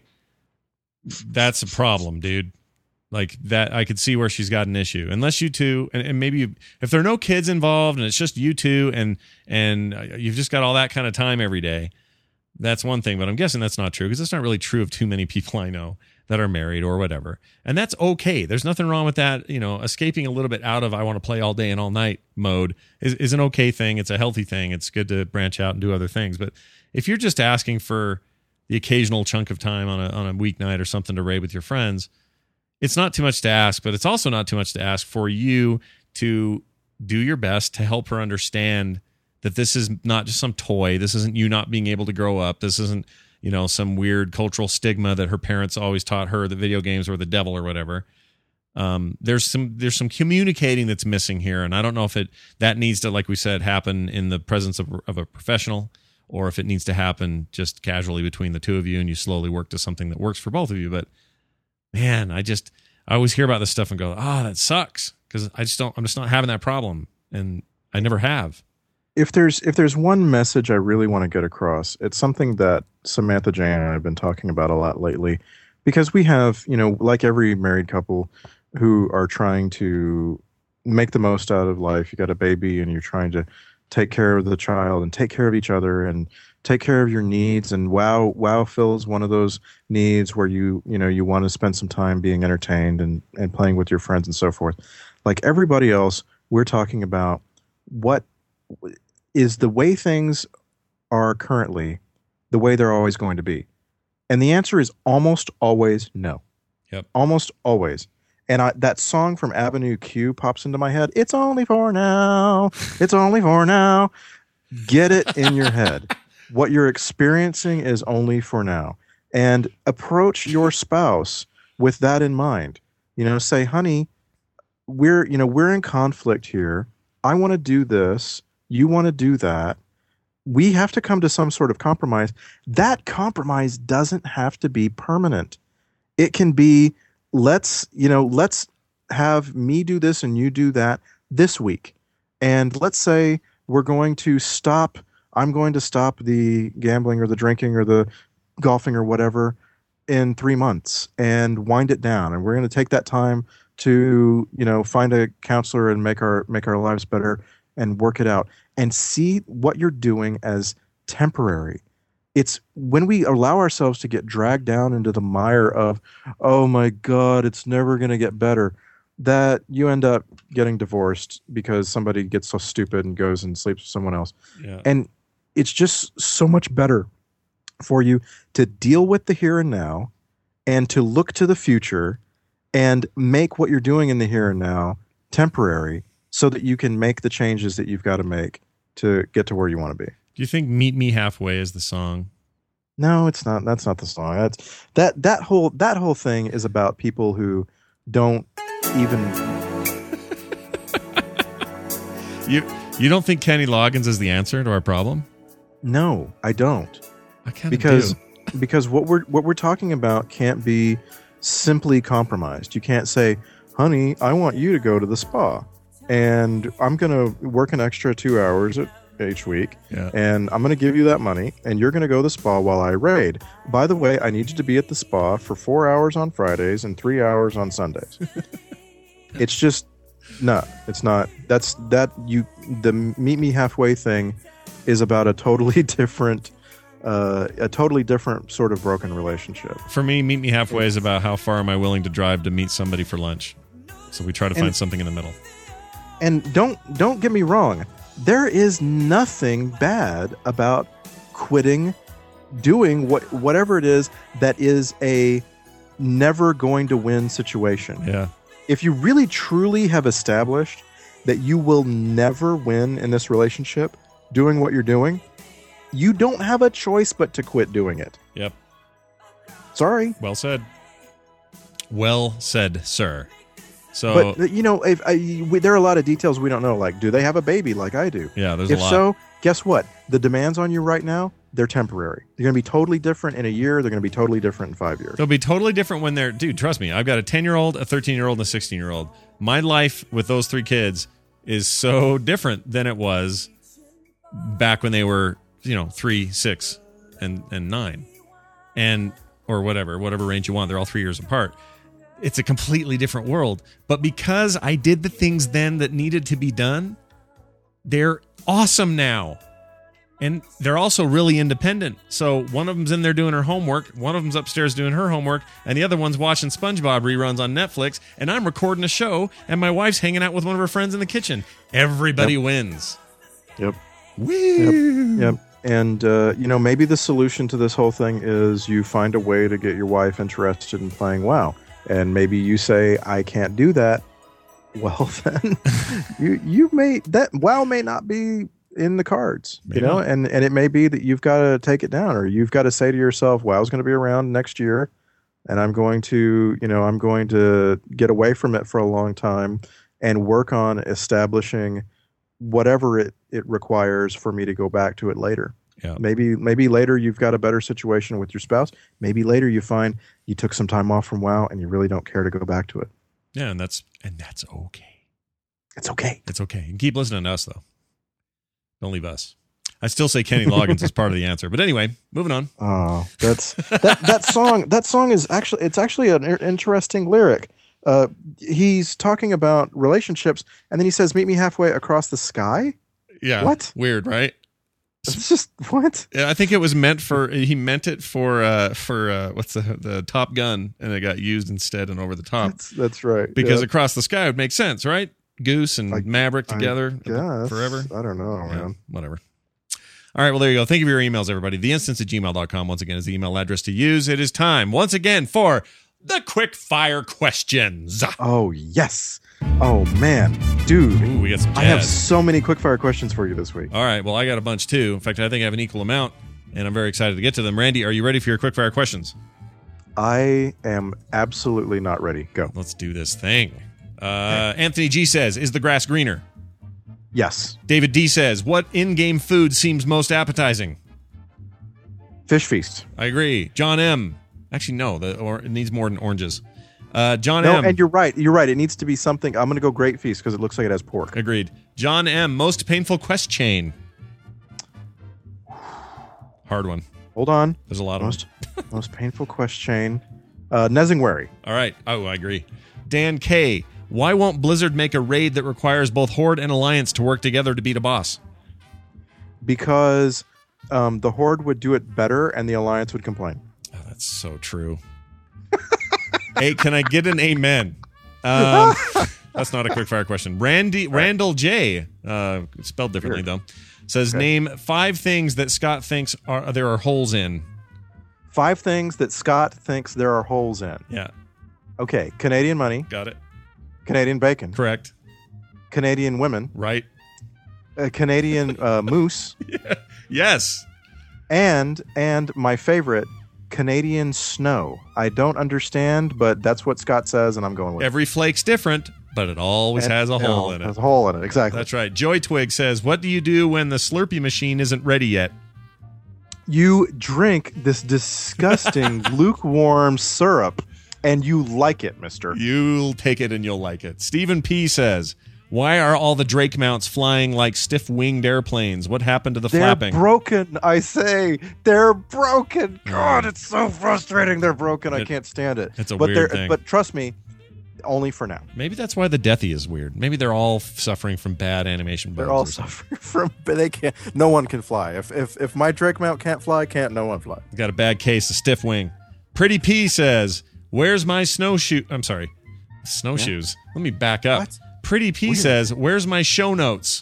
that's a problem, dude. Like that, I could see where she's got an issue. Unless you two, and, and maybe you, if there are no kids involved and it's just you two, and and you've just got all that kind of time every day, that's one thing. But I'm guessing that's not true because it's not really true of too many people I know that are married or whatever. And that's okay. There's nothing wrong with that. You know, escaping a little bit out of I want to play all day and all night mode is, is an okay thing. It's a healthy thing. It's good to branch out and do other things. But if you're just asking for the occasional chunk of time on a on a weeknight or something to raid with your friends, it's not too much to ask, but it's also not too much to ask for you to do your best to help her understand that this is not just some toy. This isn't you not being able to grow up. This isn't, you know, some weird cultural stigma that her parents always taught her that video games were the devil or whatever. Um, there's some there's some communicating that's missing here, and I don't know if it that needs to, like we said, happen in the presence of, of a professional, or if it needs to happen just casually between the two of you, and you slowly work to something that works for both of you. But man, I just I always hear about this stuff and go, ah, oh, that sucks, because I just don't I'm just not having that problem, and I never have. If there's if there's one message I really want to get across, it's something that Samantha Jane and I have been talking about a lot lately, because we have, you know, like every married couple who are trying to make the most out of life. You got a baby and you're trying to take care of the child and take care of each other and take care of your needs. And WoW WoW fills one of those needs where you you know you want to spend some time being entertained and and playing with your friends and so forth. Like everybody else, we're talking about what is the way things are currently the way they're always going to be? And the answer is almost always no. Yep. Almost always. And I, that song from Avenue Q pops into my head. It's only for now. It's only for now. Get it in your head. What you're experiencing is only for now. And approach your spouse with that in mind. You know, say, honey, we're, you know, we're in conflict here. I want to do this. You want to do that. We have to come to some sort of compromise. That compromise doesn't have to be permanent. It can be, let's, you know, let's have me do this and you do that this week. And let's say we're going to stop, I'm going to stop the gambling or the drinking or the golfing or whatever in three months and wind it down. And we're going to take that time to, you know, find a counselor and make our make our lives better and work it out and see what you're doing as temporary. It's when we allow ourselves to get dragged down into the mire of, oh my God, it's never going to get better, that you end up getting divorced because somebody gets so stupid and goes and sleeps with someone else. Yeah. And it's just so much better for you to deal with the here and now and to look to the future and make what you're doing in the here and now temporary so that you can make the changes that you've got to make to get to where you want to be. Do you think "Meet Me Halfway" is the song? No, it's not. That's not the song. That's that that whole that whole thing is about people who don't even. you you don't think Kenny Loggins is the answer to our problem? No, I don't. I kind of because do. because what we're what we're talking about can't be simply compromised. You can't say, "Honey, I want you to go to the spa, and I'm going to work an extra two hours at." each week, yeah. and I'm going to give you that money, and you're going to go to the spa while I raid. By the way, I need you to be at the spa for four hours on Fridays and three hours on Sundays. It's just no, it's not. That's that you. The meet me halfway thing is about a totally different, uh, a totally different sort of broken relationship. For me, meet me halfway is about how far am I willing to drive to meet somebody for lunch. So we try to find and, something in the middle. And don't don't get me wrong. There is nothing bad about quitting doing what whatever it is that is a never going to win situation. Yeah. If you really truly have established that you will never win in this relationship doing what you're doing, you don't have a choice but to quit doing it. Yep. Sorry. Well said. Well said, sir. So, but you know, if I, we, there are a lot of details we don't know. Like, do they have a baby? Like I do. Yeah, there's if a lot. so, guess what? The demands on you right now, they're temporary. They're going to be totally different in a year. They're going to be totally different in five years. They'll be totally different when they're, dude, trust me. I've got a ten-year-old, a thirteen-year-old, and a sixteen-year-old. My life with those three kids is so different than it was back when they were, you know, three, six, and and nine, and or whatever, whatever range you want. They're all three years apart. It's a completely different world. But because I did the things then that needed to be done, they're awesome now. And they're also really independent. So one of them's in there doing her homework, one of them's upstairs doing her homework, and the other one's watching SpongeBob reruns on Netflix, and I'm recording a show, and my wife's hanging out with one of her friends in the kitchen. Everybody Yep. wins. Yep. Woo! Yep. Yep. And, uh, you know, maybe the solution to this whole thing is you find a way to get your wife interested in playing WoW. And maybe you say, I can't do that. Well, then you you may that WoW may not be in the cards, Maybe you know, not. and, and it may be that you've got to take it down, or you've got to say to yourself, WoW's going to be around next year, and I'm going to, you know, I'm going to get away from it for a long time and work on establishing whatever it, it requires for me to go back to it later. Yeah. Maybe maybe later you've got a better situation with your spouse. Maybe later you find you took some time off from WoW and you really don't care to go back to it. Yeah, and that's and that's okay. It's okay. It's okay. And keep listening to us, though. Don't leave us. I still say Kenny Loggins is part of the answer. But anyway, moving on. Oh, that's that that song. That song is actually it's actually an interesting lyric. Uh, he's talking about relationships, and then he says, "Meet me halfway across the sky." Yeah. What? Weird, right? It's just what? Yeah, I think it was meant for. He meant it for uh, for uh, what's the the Top Gun, and it got used instead and over the top. That's, that's right. Because yeah. across the sky would make sense, right? Goose and I- Maverick together Yes. forever. I don't know, Yeah, man. whatever. All right, well, there you go. Thank you for your emails, everybody. The instance at gmail dot com, once again, is the email address to use. It is time, once again, for the quick fire questions. Oh yes. Oh man, dude. Ooh, we got some I have jazz. so many quickfire questions for you this week. All right, well, I got a bunch too. In fact, I think I have an equal amount, and I'm very excited to get to them. Randy, are you ready for your quick fire questions? I am absolutely not ready. Go. Let's do this thing. Uh, Anthony G says, is the grass greener? Yes. David D says, what in-game food seems most appetizing? Fish feast. I agree. John M. Actually, no, the or it needs more than oranges. Uh, John No, M. and you're right. You're right. It needs to be something. I'm going to go Great Feast because it looks like it has pork. Agreed. John M. Most painful quest chain. Hard one. Hold on. There's a lot most, of them. most painful quest chain. Uh, Nezingwary. All right. Oh, I agree. Dan K. Why won't Blizzard make a raid that requires both Horde and Alliance to work together to beat a boss? Because um, the Horde would do it better and the Alliance would complain. Oh, that's so true. Hey, can I get an amen? Um, that's not a quick fire question. Randy Randall J. Uh, spelled differently Sure. though. Says Okay. name five things that Scott thinks are there are holes in. Five things that Scott thinks there are holes in. Yeah. Okay. Canadian money. Got it. Canadian bacon. Correct. Canadian women. Right. Uh, Canadian uh, moose. Yeah. Yes. And and my favorite, Canadian snow. I don't understand, but that's what Scott says, and I'm going with Every flake's different, but it always it. has a And, hole you know, in it. Has a hole in it, exactly. That's right. Joy Twig says, what do you do when the Slurpee machine isn't ready yet? You drink this disgusting lukewarm syrup, and you like it, mister. You'll take it and you'll like it. Stephen P. says, why are all the Drake mounts flying like stiff-winged airplanes? What happened to the They're flapping? broken, I say. They're broken. God, it's so frustrating. They're broken. I It- can't stand it. it's a but weird they're- thing. But trust me, only for now. Maybe that's why the Deathy is weird. Maybe they're all f- suffering from bad animation bugs. They're all or something. suffering from. But they can't. No one can fly. If if if my Drake mount can't fly, can't no one fly. Got a bad case of stiff wing. Pretty P says, where's my snowshoe? I'm sorry, snowshoes. Let me back up. What? Pretty P says, where's my show notes?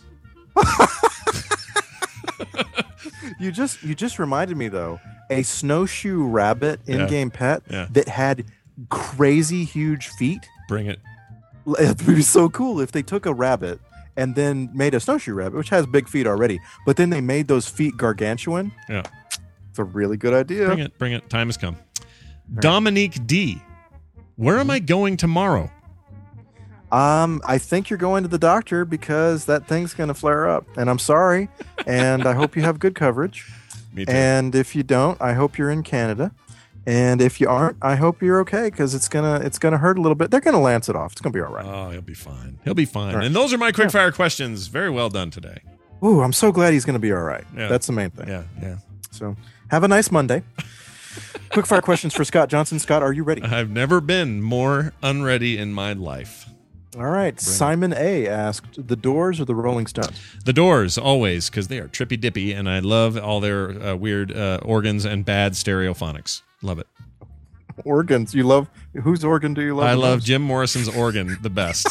You just you just reminded me though, a snowshoe rabbit in-game pet Yeah. that had crazy huge feet. Bring it. It would be so cool if they took a rabbit and then made a snowshoe rabbit, which has big feet already, but then they made those feet gargantuan. Yeah. It's a really good idea. Bring it. Bring it. Time has come. Dominique D. Where am I going tomorrow? Um, I think you're going to the doctor because that thing's going to flare up, and I'm sorry, and I hope you have good coverage. Me too. And if you don't, I hope you're in Canada. And if you aren't, I hope you're okay because it's gonna it's gonna hurt a little bit. They're gonna lance it off. It's gonna be all right. Oh, he'll be fine. He'll be fine. All right. And those are my quick fire questions. Very well done today. Ooh, I'm so glad he's gonna be all right. Yeah. That's the main thing. Yeah, yeah. So have a nice Monday. Quick fire questions for Scott Johnson. Scott, are you ready? I've never been more unready in my life. All right. Simon A asked, the Doors or the Rolling Stones? The Doors, always, because they are trippy dippy, and I love all their uh, weird uh, organs and bad stereophonics. Love it. Organs. You love whose organ do you love? I the love most? Jim Morrison's organ the best.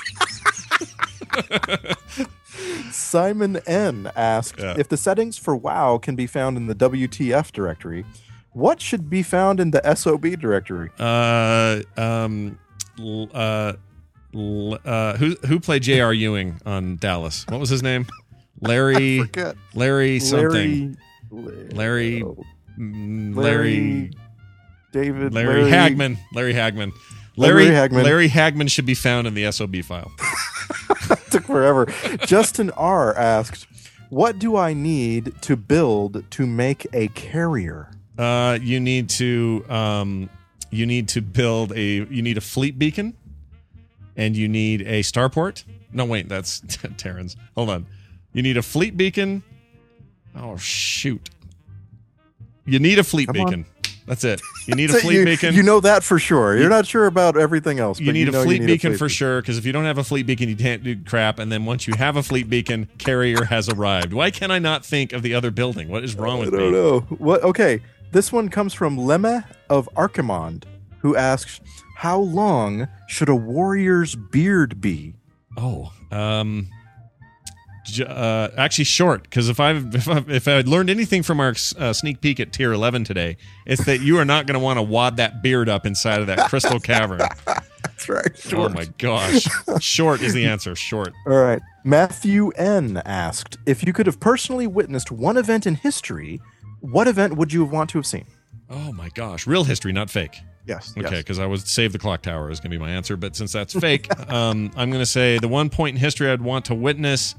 Simon N asked, Yeah. if the settings for WoW can be found in the W T F directory, what should be found in the S O B directory? Uh, um, l- uh, l- uh, who who played J R. Ewing on Dallas? What was his name? Larry. Forget. Larry something. Larry. Larry. oh, mm, Larry. Larry. David. Larry Hagman. Larry Hagman. Larry Larry Hagman. Larry Hagman should be found in the S O B file. Took forever. Justin R asked, what do I need to build to make a carrier? Uh, you need to um, you need to build a you need a fleet beacon, and you need a starport. No, wait, that's Terran's. Hold on. You need a fleet beacon. Oh shoot! You need a fleet Come on. beacon. That's it. You need a So fleet you, beacon. You know that for sure. You're not sure about everything else. You but need you know a fleet you need beacon fleet for sure, because if you don't have a fleet beacon, you can't do crap. And then once you have a fleet beacon, carrier has arrived. Why can I not think of the other building? What is wrong with I don't me? know. What? Okay, this one comes from Lemme of Archimond, who asks, how long should a warrior's beard be? Oh, um, j- uh, actually short. Because if I if I if I had learned anything from our uh, sneak peek at tier eleven today, it's that you are not going to want to wad that beard up inside of that crystal cavern. That's right. Oh my gosh, short is the answer. Short. All right. Matthew N asked, if you could have personally witnessed one event in history, what event would you want to have seen? Oh my gosh, real history, not fake. Yes. Okay, yes. because I was save the clock tower is going to be my answer, but since that's fake, um, I'm going to say the one point in history I'd want to witness.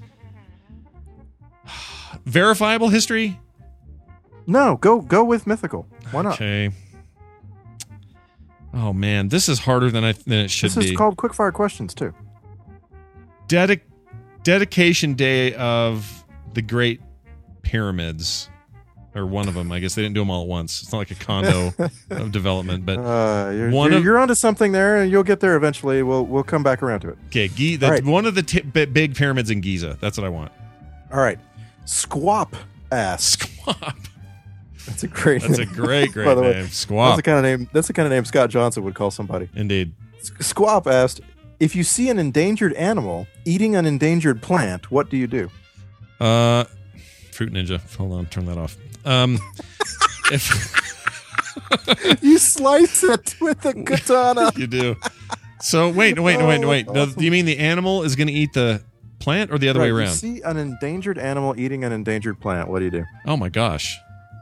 Verifiable history? No, go go with mythical. Why not? Okay. Oh man, this is harder than I than it should This be. is called quickfire questions too. Dedic- dedication day of the Great Pyramids, or one of them. I guess they didn't do them all at once. It's not like a condo of development, but Uh, you're, one you're, of you're onto something there, and you'll get there eventually. We'll we'll come back around to it. okay, Gi- the, All right. one of the t- b- big pyramids in Giza. That's what I want. All right. Squap ass. Squap. That's a great. That's a great, great By the way, name. Squap. That's the kind of name. That's the kind of name Scott Johnson would call somebody. Indeed. Squap asked, "If you see an endangered animal eating an endangered plant, what do you do?" Uh, Fruit Ninja. Hold on, turn that off. Um, if You slice it with a katana. you do. So wait, wait, wait, Oh, wait. No, awesome. do you mean the animal is going to eat the plant, or the other Right, way you around? see an endangered animal eating an endangered plant. What do you do? Oh my gosh.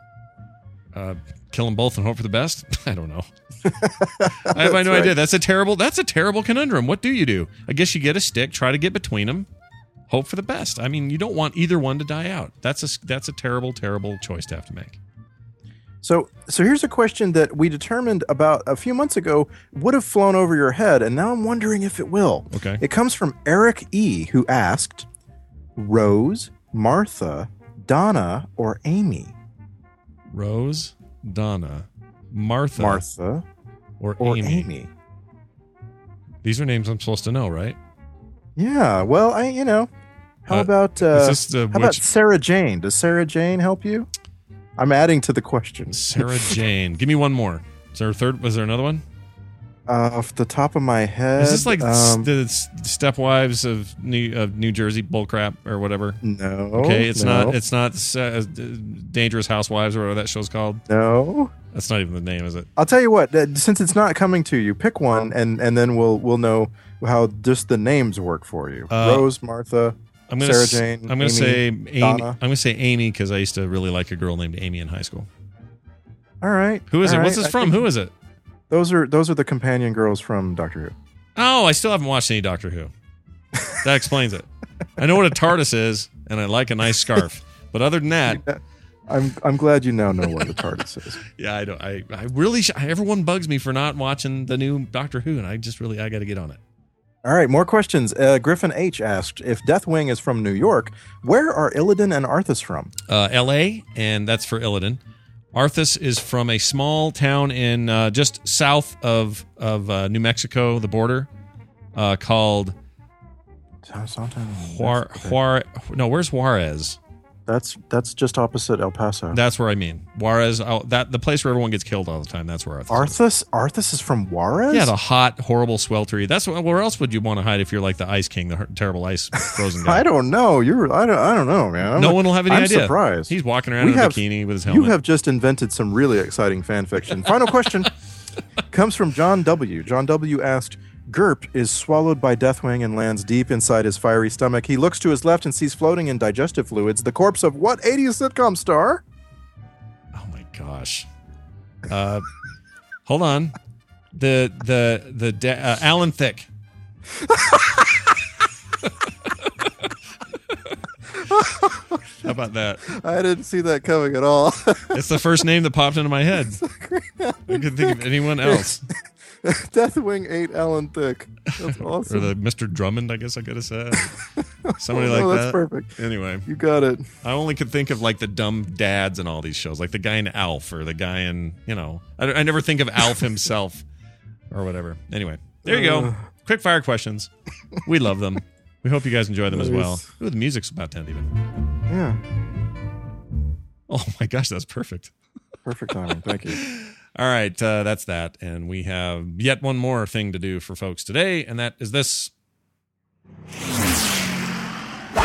Uh, kill them both and hope for the best? I don't know. I have no That's idea. right. That's a terrible. That's a terrible conundrum. What do you do? I guess you get a stick, try to get between them, hope for the best. I mean, you don't want either one to die out. That's a that's a terrible, terrible choice to have to make. So, so here's a question that we determined about a few months ago would have flown over your head, and now I'm wondering if it will. Okay. It comes from Eric E, who asked, Rose, Martha, Donna, or Amy? Rose, Donna, Martha, Martha or, or Amy. Amy? These are names I'm supposed to know, right? Yeah. Well, I, you know, how Uh, about is uh, this the how about which- Sarah Jane? Does Sarah Jane help you? I'm adding to the question. Sarah Jane. Give me one more. Is there a third? Was there another one? Uh, off the top of my head, Is this like um, the s- stepwives of New of New Jersey bullcrap or whatever? no? Okay, it's no, not. It's not uh, Dangerous Housewives or whatever that show's called. no. That's not even the name, is it? I'll tell you what. uh, Since it's not coming to you, pick one, and and then we'll we'll know how just the names work for you. Uh, Rose, Martha, I'm gonna. Sarah s- Jane. I'm gonna Amy, say Amy. Donna. I'm gonna say Amy because I used to really like a girl named Amy in high school. All right. Who is all it? What's right, this I from? think Who is it? Those are those are the companion girls from Doctor Who. Oh, I still haven't watched any Doctor Who. That explains it. I know what a TARDIS is, and I like a nice scarf. But other than that, I'm I'm glad you now know what the TARDIS is. yeah, I don't. I, I really. Sh- everyone bugs me for not watching the new Doctor Who, and I just really I got to get on it. All right, more questions. Uh, Griffin H asked, if Deathwing is from New York, where are Illidan and Arthas from? Uh, L A, and that's for Illidan. Arthas is from a small town in uh, just south of of uh, New Mexico, the border, uh, called Juar, Juar. No, where's Juarez? That's that's just opposite El Paso. That's where I mean Juarez. Oh, that the place where everyone gets killed all the time. That's where Arthas. is. Arthas Arthas is from Juarez? Yeah, the hot, horrible, sweltery. That's what, where else would you want to hide if you're like the Ice King, the her- terrible ice frozen guy? I don't know. You're I don't I don't know, man. I'm no like- one will have any I'm idea. surprised. He's walking around We in a have- bikini with his helmet. You have just invented some really exciting fan fiction. Final question comes from John W. John W. asked, Gerp is swallowed by Deathwing and lands deep inside his fiery stomach. He looks to his left and sees floating in digestive fluids the corpse of what eighties sitcom star? Oh my gosh. Uh, hold on. The the the da- uh, Alan Thicke. How about that? I didn't see that coming at all. It's the first name that popped into my head. I couldn't think of anyone else. Deathwing ate Alan Thicke. That's awesome. Or the Mister Drummond, I guess I could have said. Somebody Oh, like no, that. that's perfect. Anyway. You got it. I only could think of like the dumb dads in all these shows, like the guy in Alf or the guy in, you know, I, I never think of Alf himself or whatever. Anyway, there you Uh. go. Quick fire questions. We love them. We hope you guys enjoy them as well. Nice. Ooh, the music's about to end even. Yeah. Oh my gosh, that's perfect. Perfect timing. Thank you. All right, uh, that's that. And we have yet one more thing to do for folks today, and that is this. The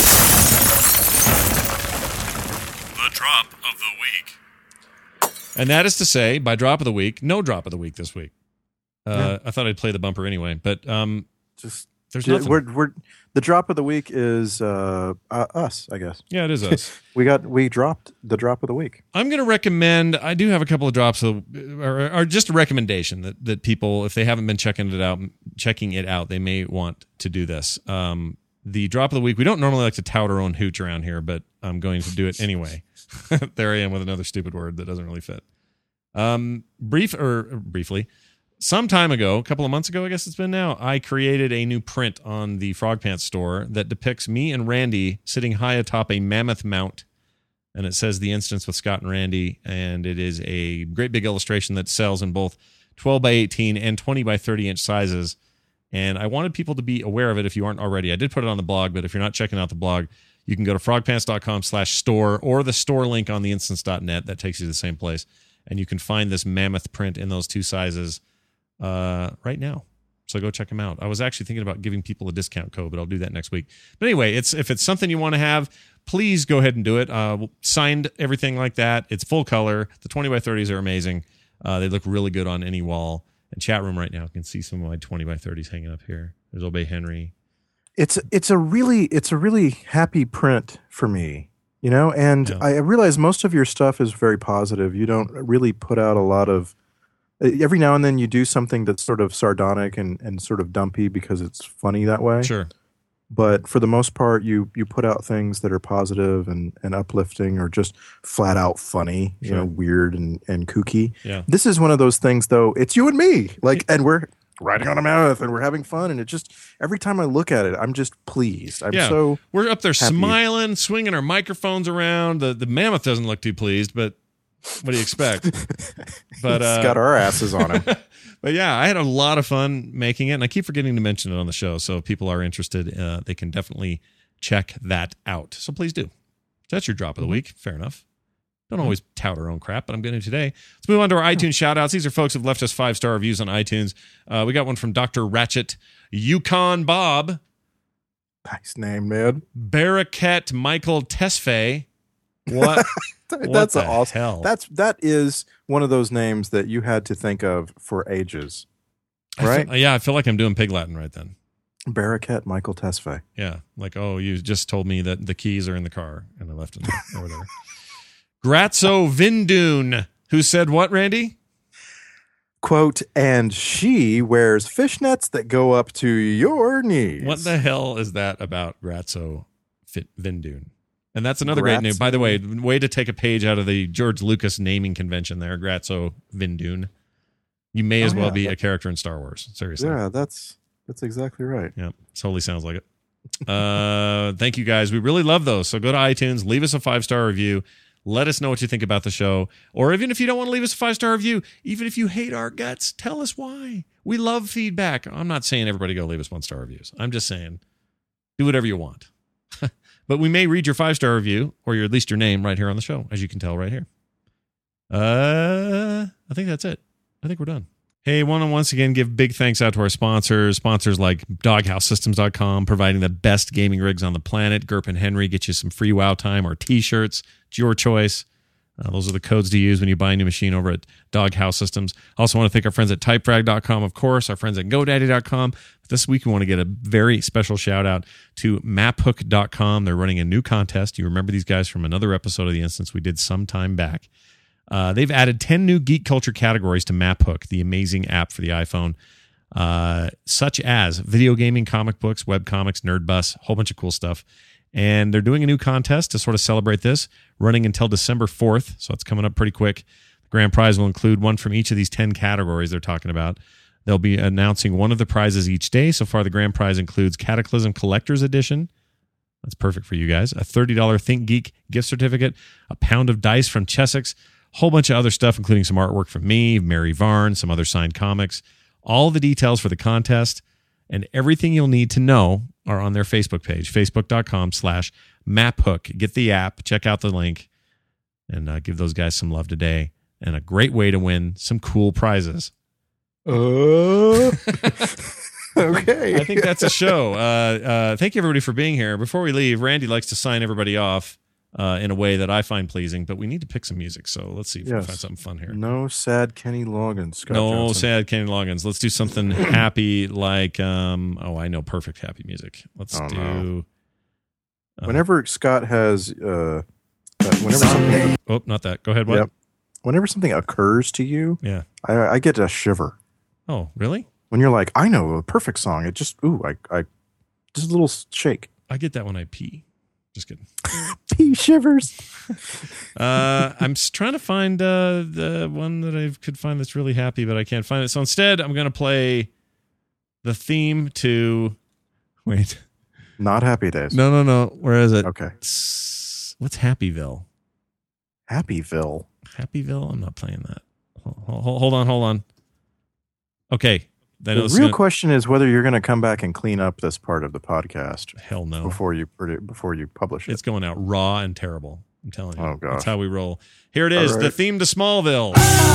drop of the week. And that is to say, by drop of the week, no drop of the week this week. Uh, Yeah. I thought I'd play the bumper anyway, but um, Just there's Yeah, nothing. We're, we're, the drop of the week is uh, uh, us, I guess. Yeah, it is us. we got we dropped the drop of the week. I'm going to recommend. I do have a couple of drops, of, or, or just a recommendation that, that people, if they haven't been checking it out, checking it out, they may want to do this. Um, the drop of the week. We don't normally like to tout our own hooch around here, but I'm going to do it anyway. There I am with another stupid word that doesn't really fit. Um, brief or briefly, some time ago, a couple of months ago, I guess it's been now, I created a new print on the Frog Pants store that depicts me and Randy sitting high atop a mammoth mount. And it says The Instance with Scott and Randy. And it is a great big illustration that sells in both twelve by eighteen and twenty by thirty inch sizes. And I wanted people to be aware of it if you aren't already. I did put it on the blog, but if you're not checking out the blog, you can go to frogpants.com slash store or the store link on the instance dot net. That takes you to the same place. And you can find this mammoth print in those two sizes uh, right now. So go check them out. I was actually thinking about giving people a discount code, but I'll do that next week. But anyway, it's if it's something you want to have, please go ahead and do it. Uh, signed everything like that. It's full color. The twenty by thirties are amazing. Uh, they look really good on any wall. And chat room right now, you can see some of my twenty by thirties hanging up here. There's Obey Henry. It's it's a really it's a really happy print for me, you know. And Yeah. I realize most of your stuff is very positive. You don't really put out a lot of. Every now and then you do something that's sort of sardonic and, and sort of dumpy because it's funny that way. Sure. But for the most part, you you put out things that are positive and, and uplifting or just flat out funny, you Sure. know, weird and, and kooky. Yeah. This is one of those things, though. It's you and me, like, and we're riding on a mammoth and we're having fun. And it just every time I look at it, I'm just pleased. I'm Yeah. so We're up there happy. smiling, swinging our microphones around. The the mammoth doesn't look too pleased, but what do you expect? But uh, It's got our asses on him. But yeah, I had a lot of fun making it, and I keep forgetting to mention it on the show. So if people are interested, uh, they can definitely check that out. So please do. So that's your drop of the week. Fair enough. Don't always tout our own crap, but I'm going to today. Let's move on to our iTunes shout-outs. These are folks who've left us five-star reviews on iTunes. Uh, we got one from Doctor Ratchet, Yukon Bob, Nice name, man. Baraket Michael Tesfaye. What? What That's the awesome. hell? That's that is one of those names that you had to think of for ages, I feel- right? yeah, I feel like I'm doing Pig Latin right then. Baraket Michael Tesfaye. Yeah, like, oh, you just told me that the keys are in the car, and I left them or whatever. Grazzo Vindoon, who said what, Randy? Quote, and she wears fishnets that go up to your knees. What the hell is that about Grazzo Fit- Vindoon? And that's another great name. Grazzo. By the way, way to take a page out of the George Lucas naming convention there, Grazzo Vindoon. You may as Oh, well yeah. be a character in Star Wars. Seriously. Yeah, that's that's exactly right. Yeah, totally sounds like it. Uh, thank you guys. We really love those. So go to iTunes, leave us a five-star review. Let us know what you think about the show. Or even if you don't want to leave us a five-star review, even if you hate our guts, tell us why. We love feedback. I'm not saying everybody go leave us one-star reviews. I'm just saying do whatever you want. But we may read your five-star review, or your, at least your name, right here on the show, as you can tell right here. Uh, I think that's it. I think we're done. Hey, want to once again give big thanks out to our sponsors. Sponsors like doghouse systems dot com, providing the best gaming rigs on the planet. Gerp and Henry get you some free WoW time or T-shirts. It's your choice. Uh, those are the codes to use when you buy a new machine over at Doghouse Systems. Also want to thank our friends at typefrag dot com, of course, our friends at GoDaddy dot com. This week we want to get a very special shout out to map hook dot com. They're running a new contest. You remember these guys from another episode of The Instance we did some time back. Uh, they've added ten new geek culture categories to MapHook, the amazing app for the iPhone, uh, such as video gaming, comic books, webcomics, Nerdbus, a whole bunch of cool stuff. And they're doing a new contest to sort of celebrate this, running until December fourth, so it's coming up pretty quick. The grand prize will include one from each of these ten categories they're talking about. They'll be announcing one of the prizes each day. So far, the grand prize includes Cataclysm Collector's Edition. That's perfect for you guys. A thirty dollars Think Geek gift certificate, a pound of dice from Chessex, a whole bunch of other stuff, including some artwork from me, Mary Varn, some other signed comics. All the details for the contest and everything you'll need to know are on their Facebook page, facebook dot com slash maphook. Get the app, check out the link, and uh, give those guys some love today. And a great way to win some cool prizes. Uh, okay. I think that's a show. Uh, uh, thank you, everybody, for being here. Before we leave, Randy likes to sign everybody off uh, in a way that I find pleasing, but we need to pick some music. So let's see if we can Yes. find something fun here. No sad Kenny Loggins. Scott no Johnson. sad Kenny Loggins. Let's do something happy like, um, oh, I know perfect happy music. Let's Oh, do. no. uh, Whenever Scott has, uh, uh, whenever something, oh, not that. Go ahead. What? yep. Whenever something occurs to you, Yeah. I, I get a shiver. Oh, really? When you're like, I know a perfect song. It just, ooh, I, I just a little shake. I get that when I pee. Just kidding. Pea shivers. uh, I'm s- trying to find uh, the one that I could find that's really happy, but I can't find it. So instead, I'm going to play the theme to. Wait. Not Happy Days. No, no, no. Where is it? Okay. It's, what's Happyville? Happyville. Happyville? I'm not playing that. Hold, hold, hold on, hold on. Okay. The real gonna, question is whether you're going to come back and clean up this part of the podcast. Hell no. Before you before you publish it. It's going out raw and terrible. I'm telling you. Oh, gosh. That's how we roll. Here it is. Right. The theme to Smallville.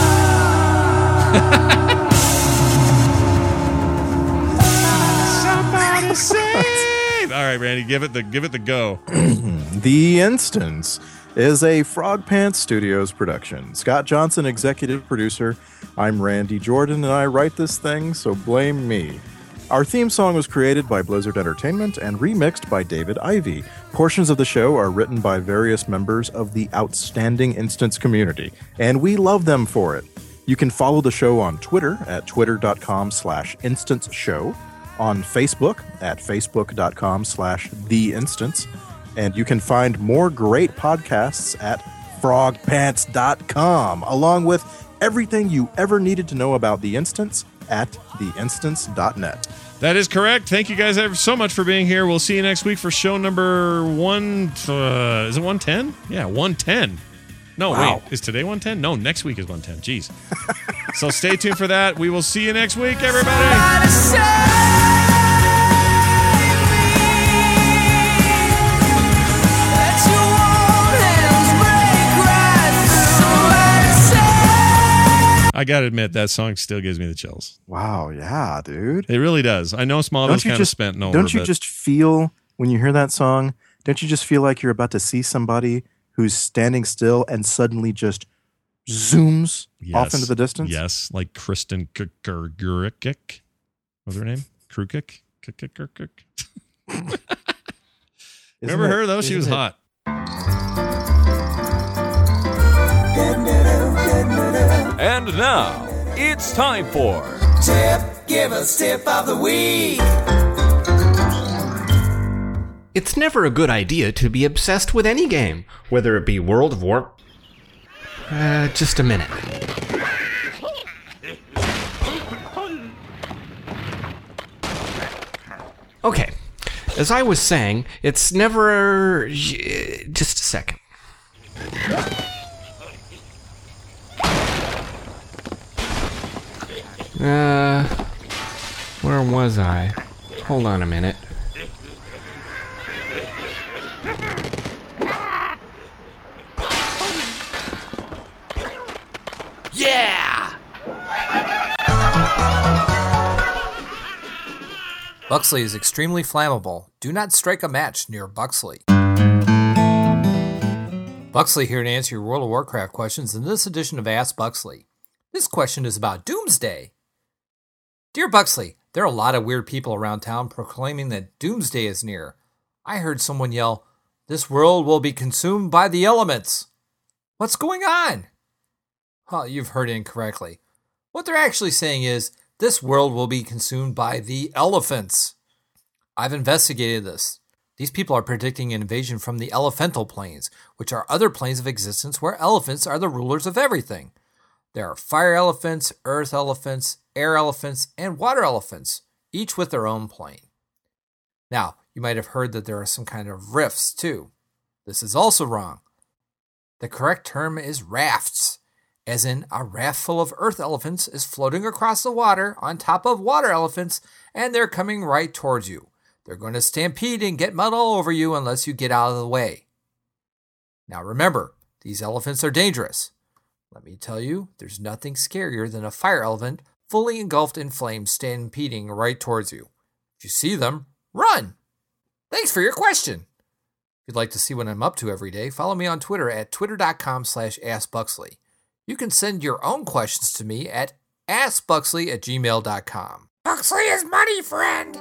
Somebody save! All right, Randy, give it the give it the go. The Instance is a Frog Pants Studios production. Scott Johnson, executive producer. I'm Randy Jordan, and I write this thing, so blame me. Our theme song was created by Blizzard Entertainment and remixed by David Ivey. Portions of the show are written by various members of the outstanding Instance community, and we love them for it. You can follow the show on Twitter at twitter.com slash instance show, on Facebook at facebook.com slash the instance, and you can find more great podcasts at frog pants dot com, along with everything you ever needed to know about The Instance at the instance dot net. That is correct. Thank you guys ever so much for being here. We'll see you next week for show number one. Uh, is it one ten? Yeah, one ten. No, wow. Wait. Is today one ten? No, next week is one ten. Jeez. So stay tuned for that. We will see you next week, everybody. I gotta admit, that song still gives me the chills. Wow, yeah, dude. It really does. I know Smallville's kind of spent and over. Don't you but just feel, when you hear that song, don't you just feel like you're about to see somebody who's standing still and suddenly just zooms yes. off into the distance? Yes, like Kristen Krugik. What's her name? Krugik? Remember her, though? She was it? hot. And now, it's time for Tip, give us tip of the week. It's never a good idea to be obsessed with any game, whether it be World of War... Uh, just a minute. Okay, as I was saying, it's never... Just a second. Uh, where was I? Hold on a minute. Yeah! Buxley is extremely flammable. Do not strike a match near Buxley. Buxley here to answer your World of Warcraft questions in this edition of Ask Buxley. This question is about Doomsday. Dear Buxley, there are a lot of weird people around town proclaiming that Doomsday is near. I heard someone yell, "This world will be consumed by the elements." What's going on? Well, you've heard incorrectly. What they're actually saying is, this world will be consumed by the elephants. I've investigated this. These people are predicting an invasion from the elemental planes, which are other planes of existence where elephants are the rulers of everything. There are fire elephants, earth elephants, air elephants, and water elephants, each with their own plane. Now, you might have heard that there are some kind of rifts, too. This is also wrong. The correct term is rafts, as in a raft full of earth elephants is floating across the water on top of water elephants, and they're coming right towards you. They're going to stampede and get mud all over you unless you get out of the way. Now remember, these elephants are dangerous. Let me tell you, there's nothing scarier than a fire elephant fully engulfed in flames stampeding right towards you. If you see them, run! Thanks for your question. If you'd like to see what I'm up to every day, follow me on Twitter at twitter.com slash askbuxley. You can send your own questions to me at askbuxley at gmail.com. Buxley is money, friend!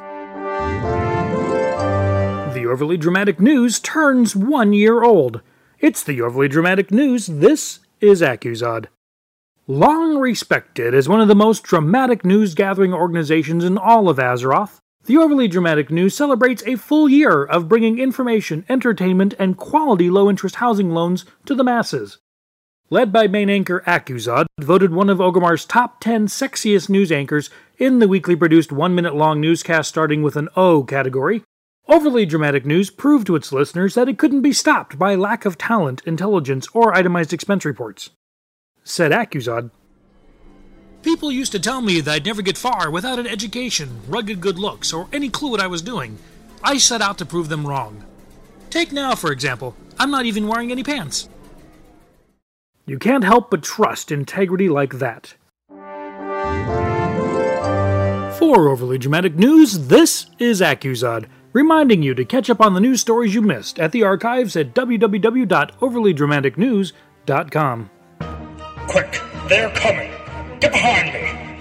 The Overly Dramatic News turns one year old. It's the Overly Dramatic News. This is Accusod. Long respected as one of the most dramatic news-gathering organizations in all of Azeroth, The Overly Dramatic News celebrates a full year of bringing information, entertainment, and quality low-interest housing loans to the masses. Led by main anchor Accuzod, voted one of Ogomar's top ten sexiest news anchors in the weekly produced one-minute-long newscast starting with an O category, Overly Dramatic News proved to its listeners that it couldn't be stopped by lack of talent, intelligence, or itemized expense reports. Said Accuzod, "People used to tell me that I'd never get far without an education, rugged good looks, or any clue what I was doing. I set out to prove them wrong. Take now, for example. I'm not even wearing any pants." You can't help but trust integrity like that. For Overly Dramatic News, this is Accuzod, reminding you to catch up on the news stories you missed at the archives at w w w dot overly dramatic news dot com. Quick, they're coming. Get behind me.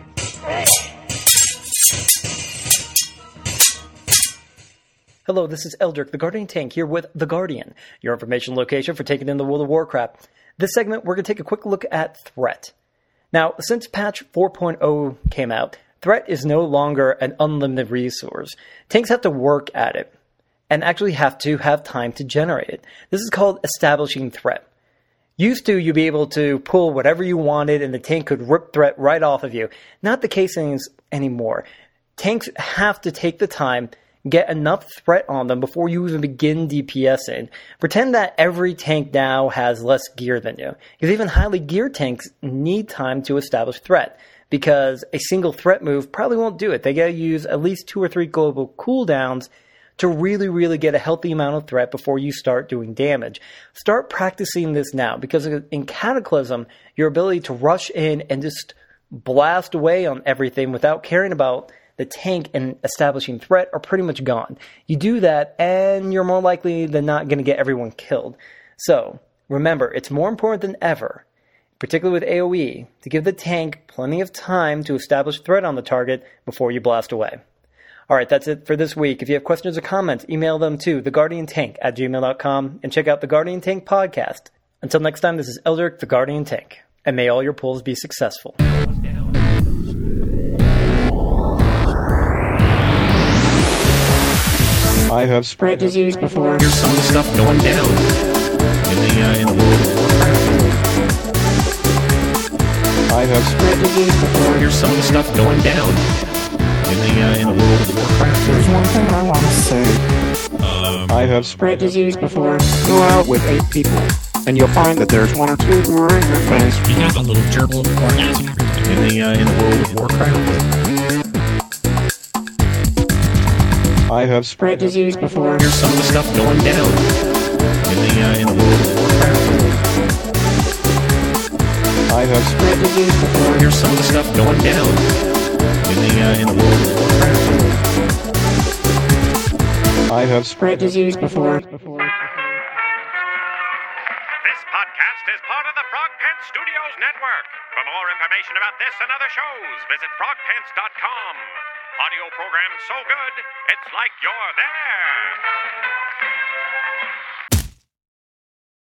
Hello, this is Eldrick, the Guardian Tank, here with The Guardian, your information location for taking in the World of Warcraft. This segment, we're going to take a quick look at Threat. Now, since patch four point oh came out, Threat is no longer an unlimited resource. Tanks have to work at it, and actually have to have time to generate it. This is called establishing Threat. Used to, you'd be able to pull whatever you wanted, and the tank could rip Threat right off of you. Not the case anymore. Tanks have to take the time, get enough Threat on them before you even begin DPSing. Pretend that every tank now has less gear than you. Because even highly geared tanks need time to establish Threat. Because a single threat move probably won't do it. They gotta use at least two or three global cooldowns to really, really get a healthy amount of threat before you start doing damage. Start practicing this now, because in Cataclysm, your ability to rush in and just blast away on everything without caring about the tank and establishing threat are pretty much gone. You do that, and you're more likely than not going to get everyone killed. So, remember, it's more important than ever, particularly with AoE, to give the tank plenty of time to establish threat on the target before you blast away. Alright, that's it for this week. If you have questions or comments, email them to the guardian tank at gmail dot com and check out the Guardian Tank podcast. Until next time, this is Eldrick, the Guardian Tank, and may all your pulls be successful. I have spread disease before. Here's some of the stuff going down in the, uh, in the World of Warcraft. I have spread disease before. Here's some of the stuff going down in the, uh, in the World of Warcraft. There's one thing I want to say. Um, I have spread disease before. Go out with eight people, and you'll find that there's one or two who are in your face. You have a little gerbil orgasm in the, uh, in the World of Warcraft. I have spread disease before. Here's some of the stuff going down in the, uh, in the World of Warcraft. I have spread disease before. Here's some of the stuff going down in the, uh, in the World of Warcraft. I have spread disease before. This podcast is part of the Frog Pants Studios Network. For more information about this and other shows, visit frog pants dot com. Audio program so good, it's like you're there.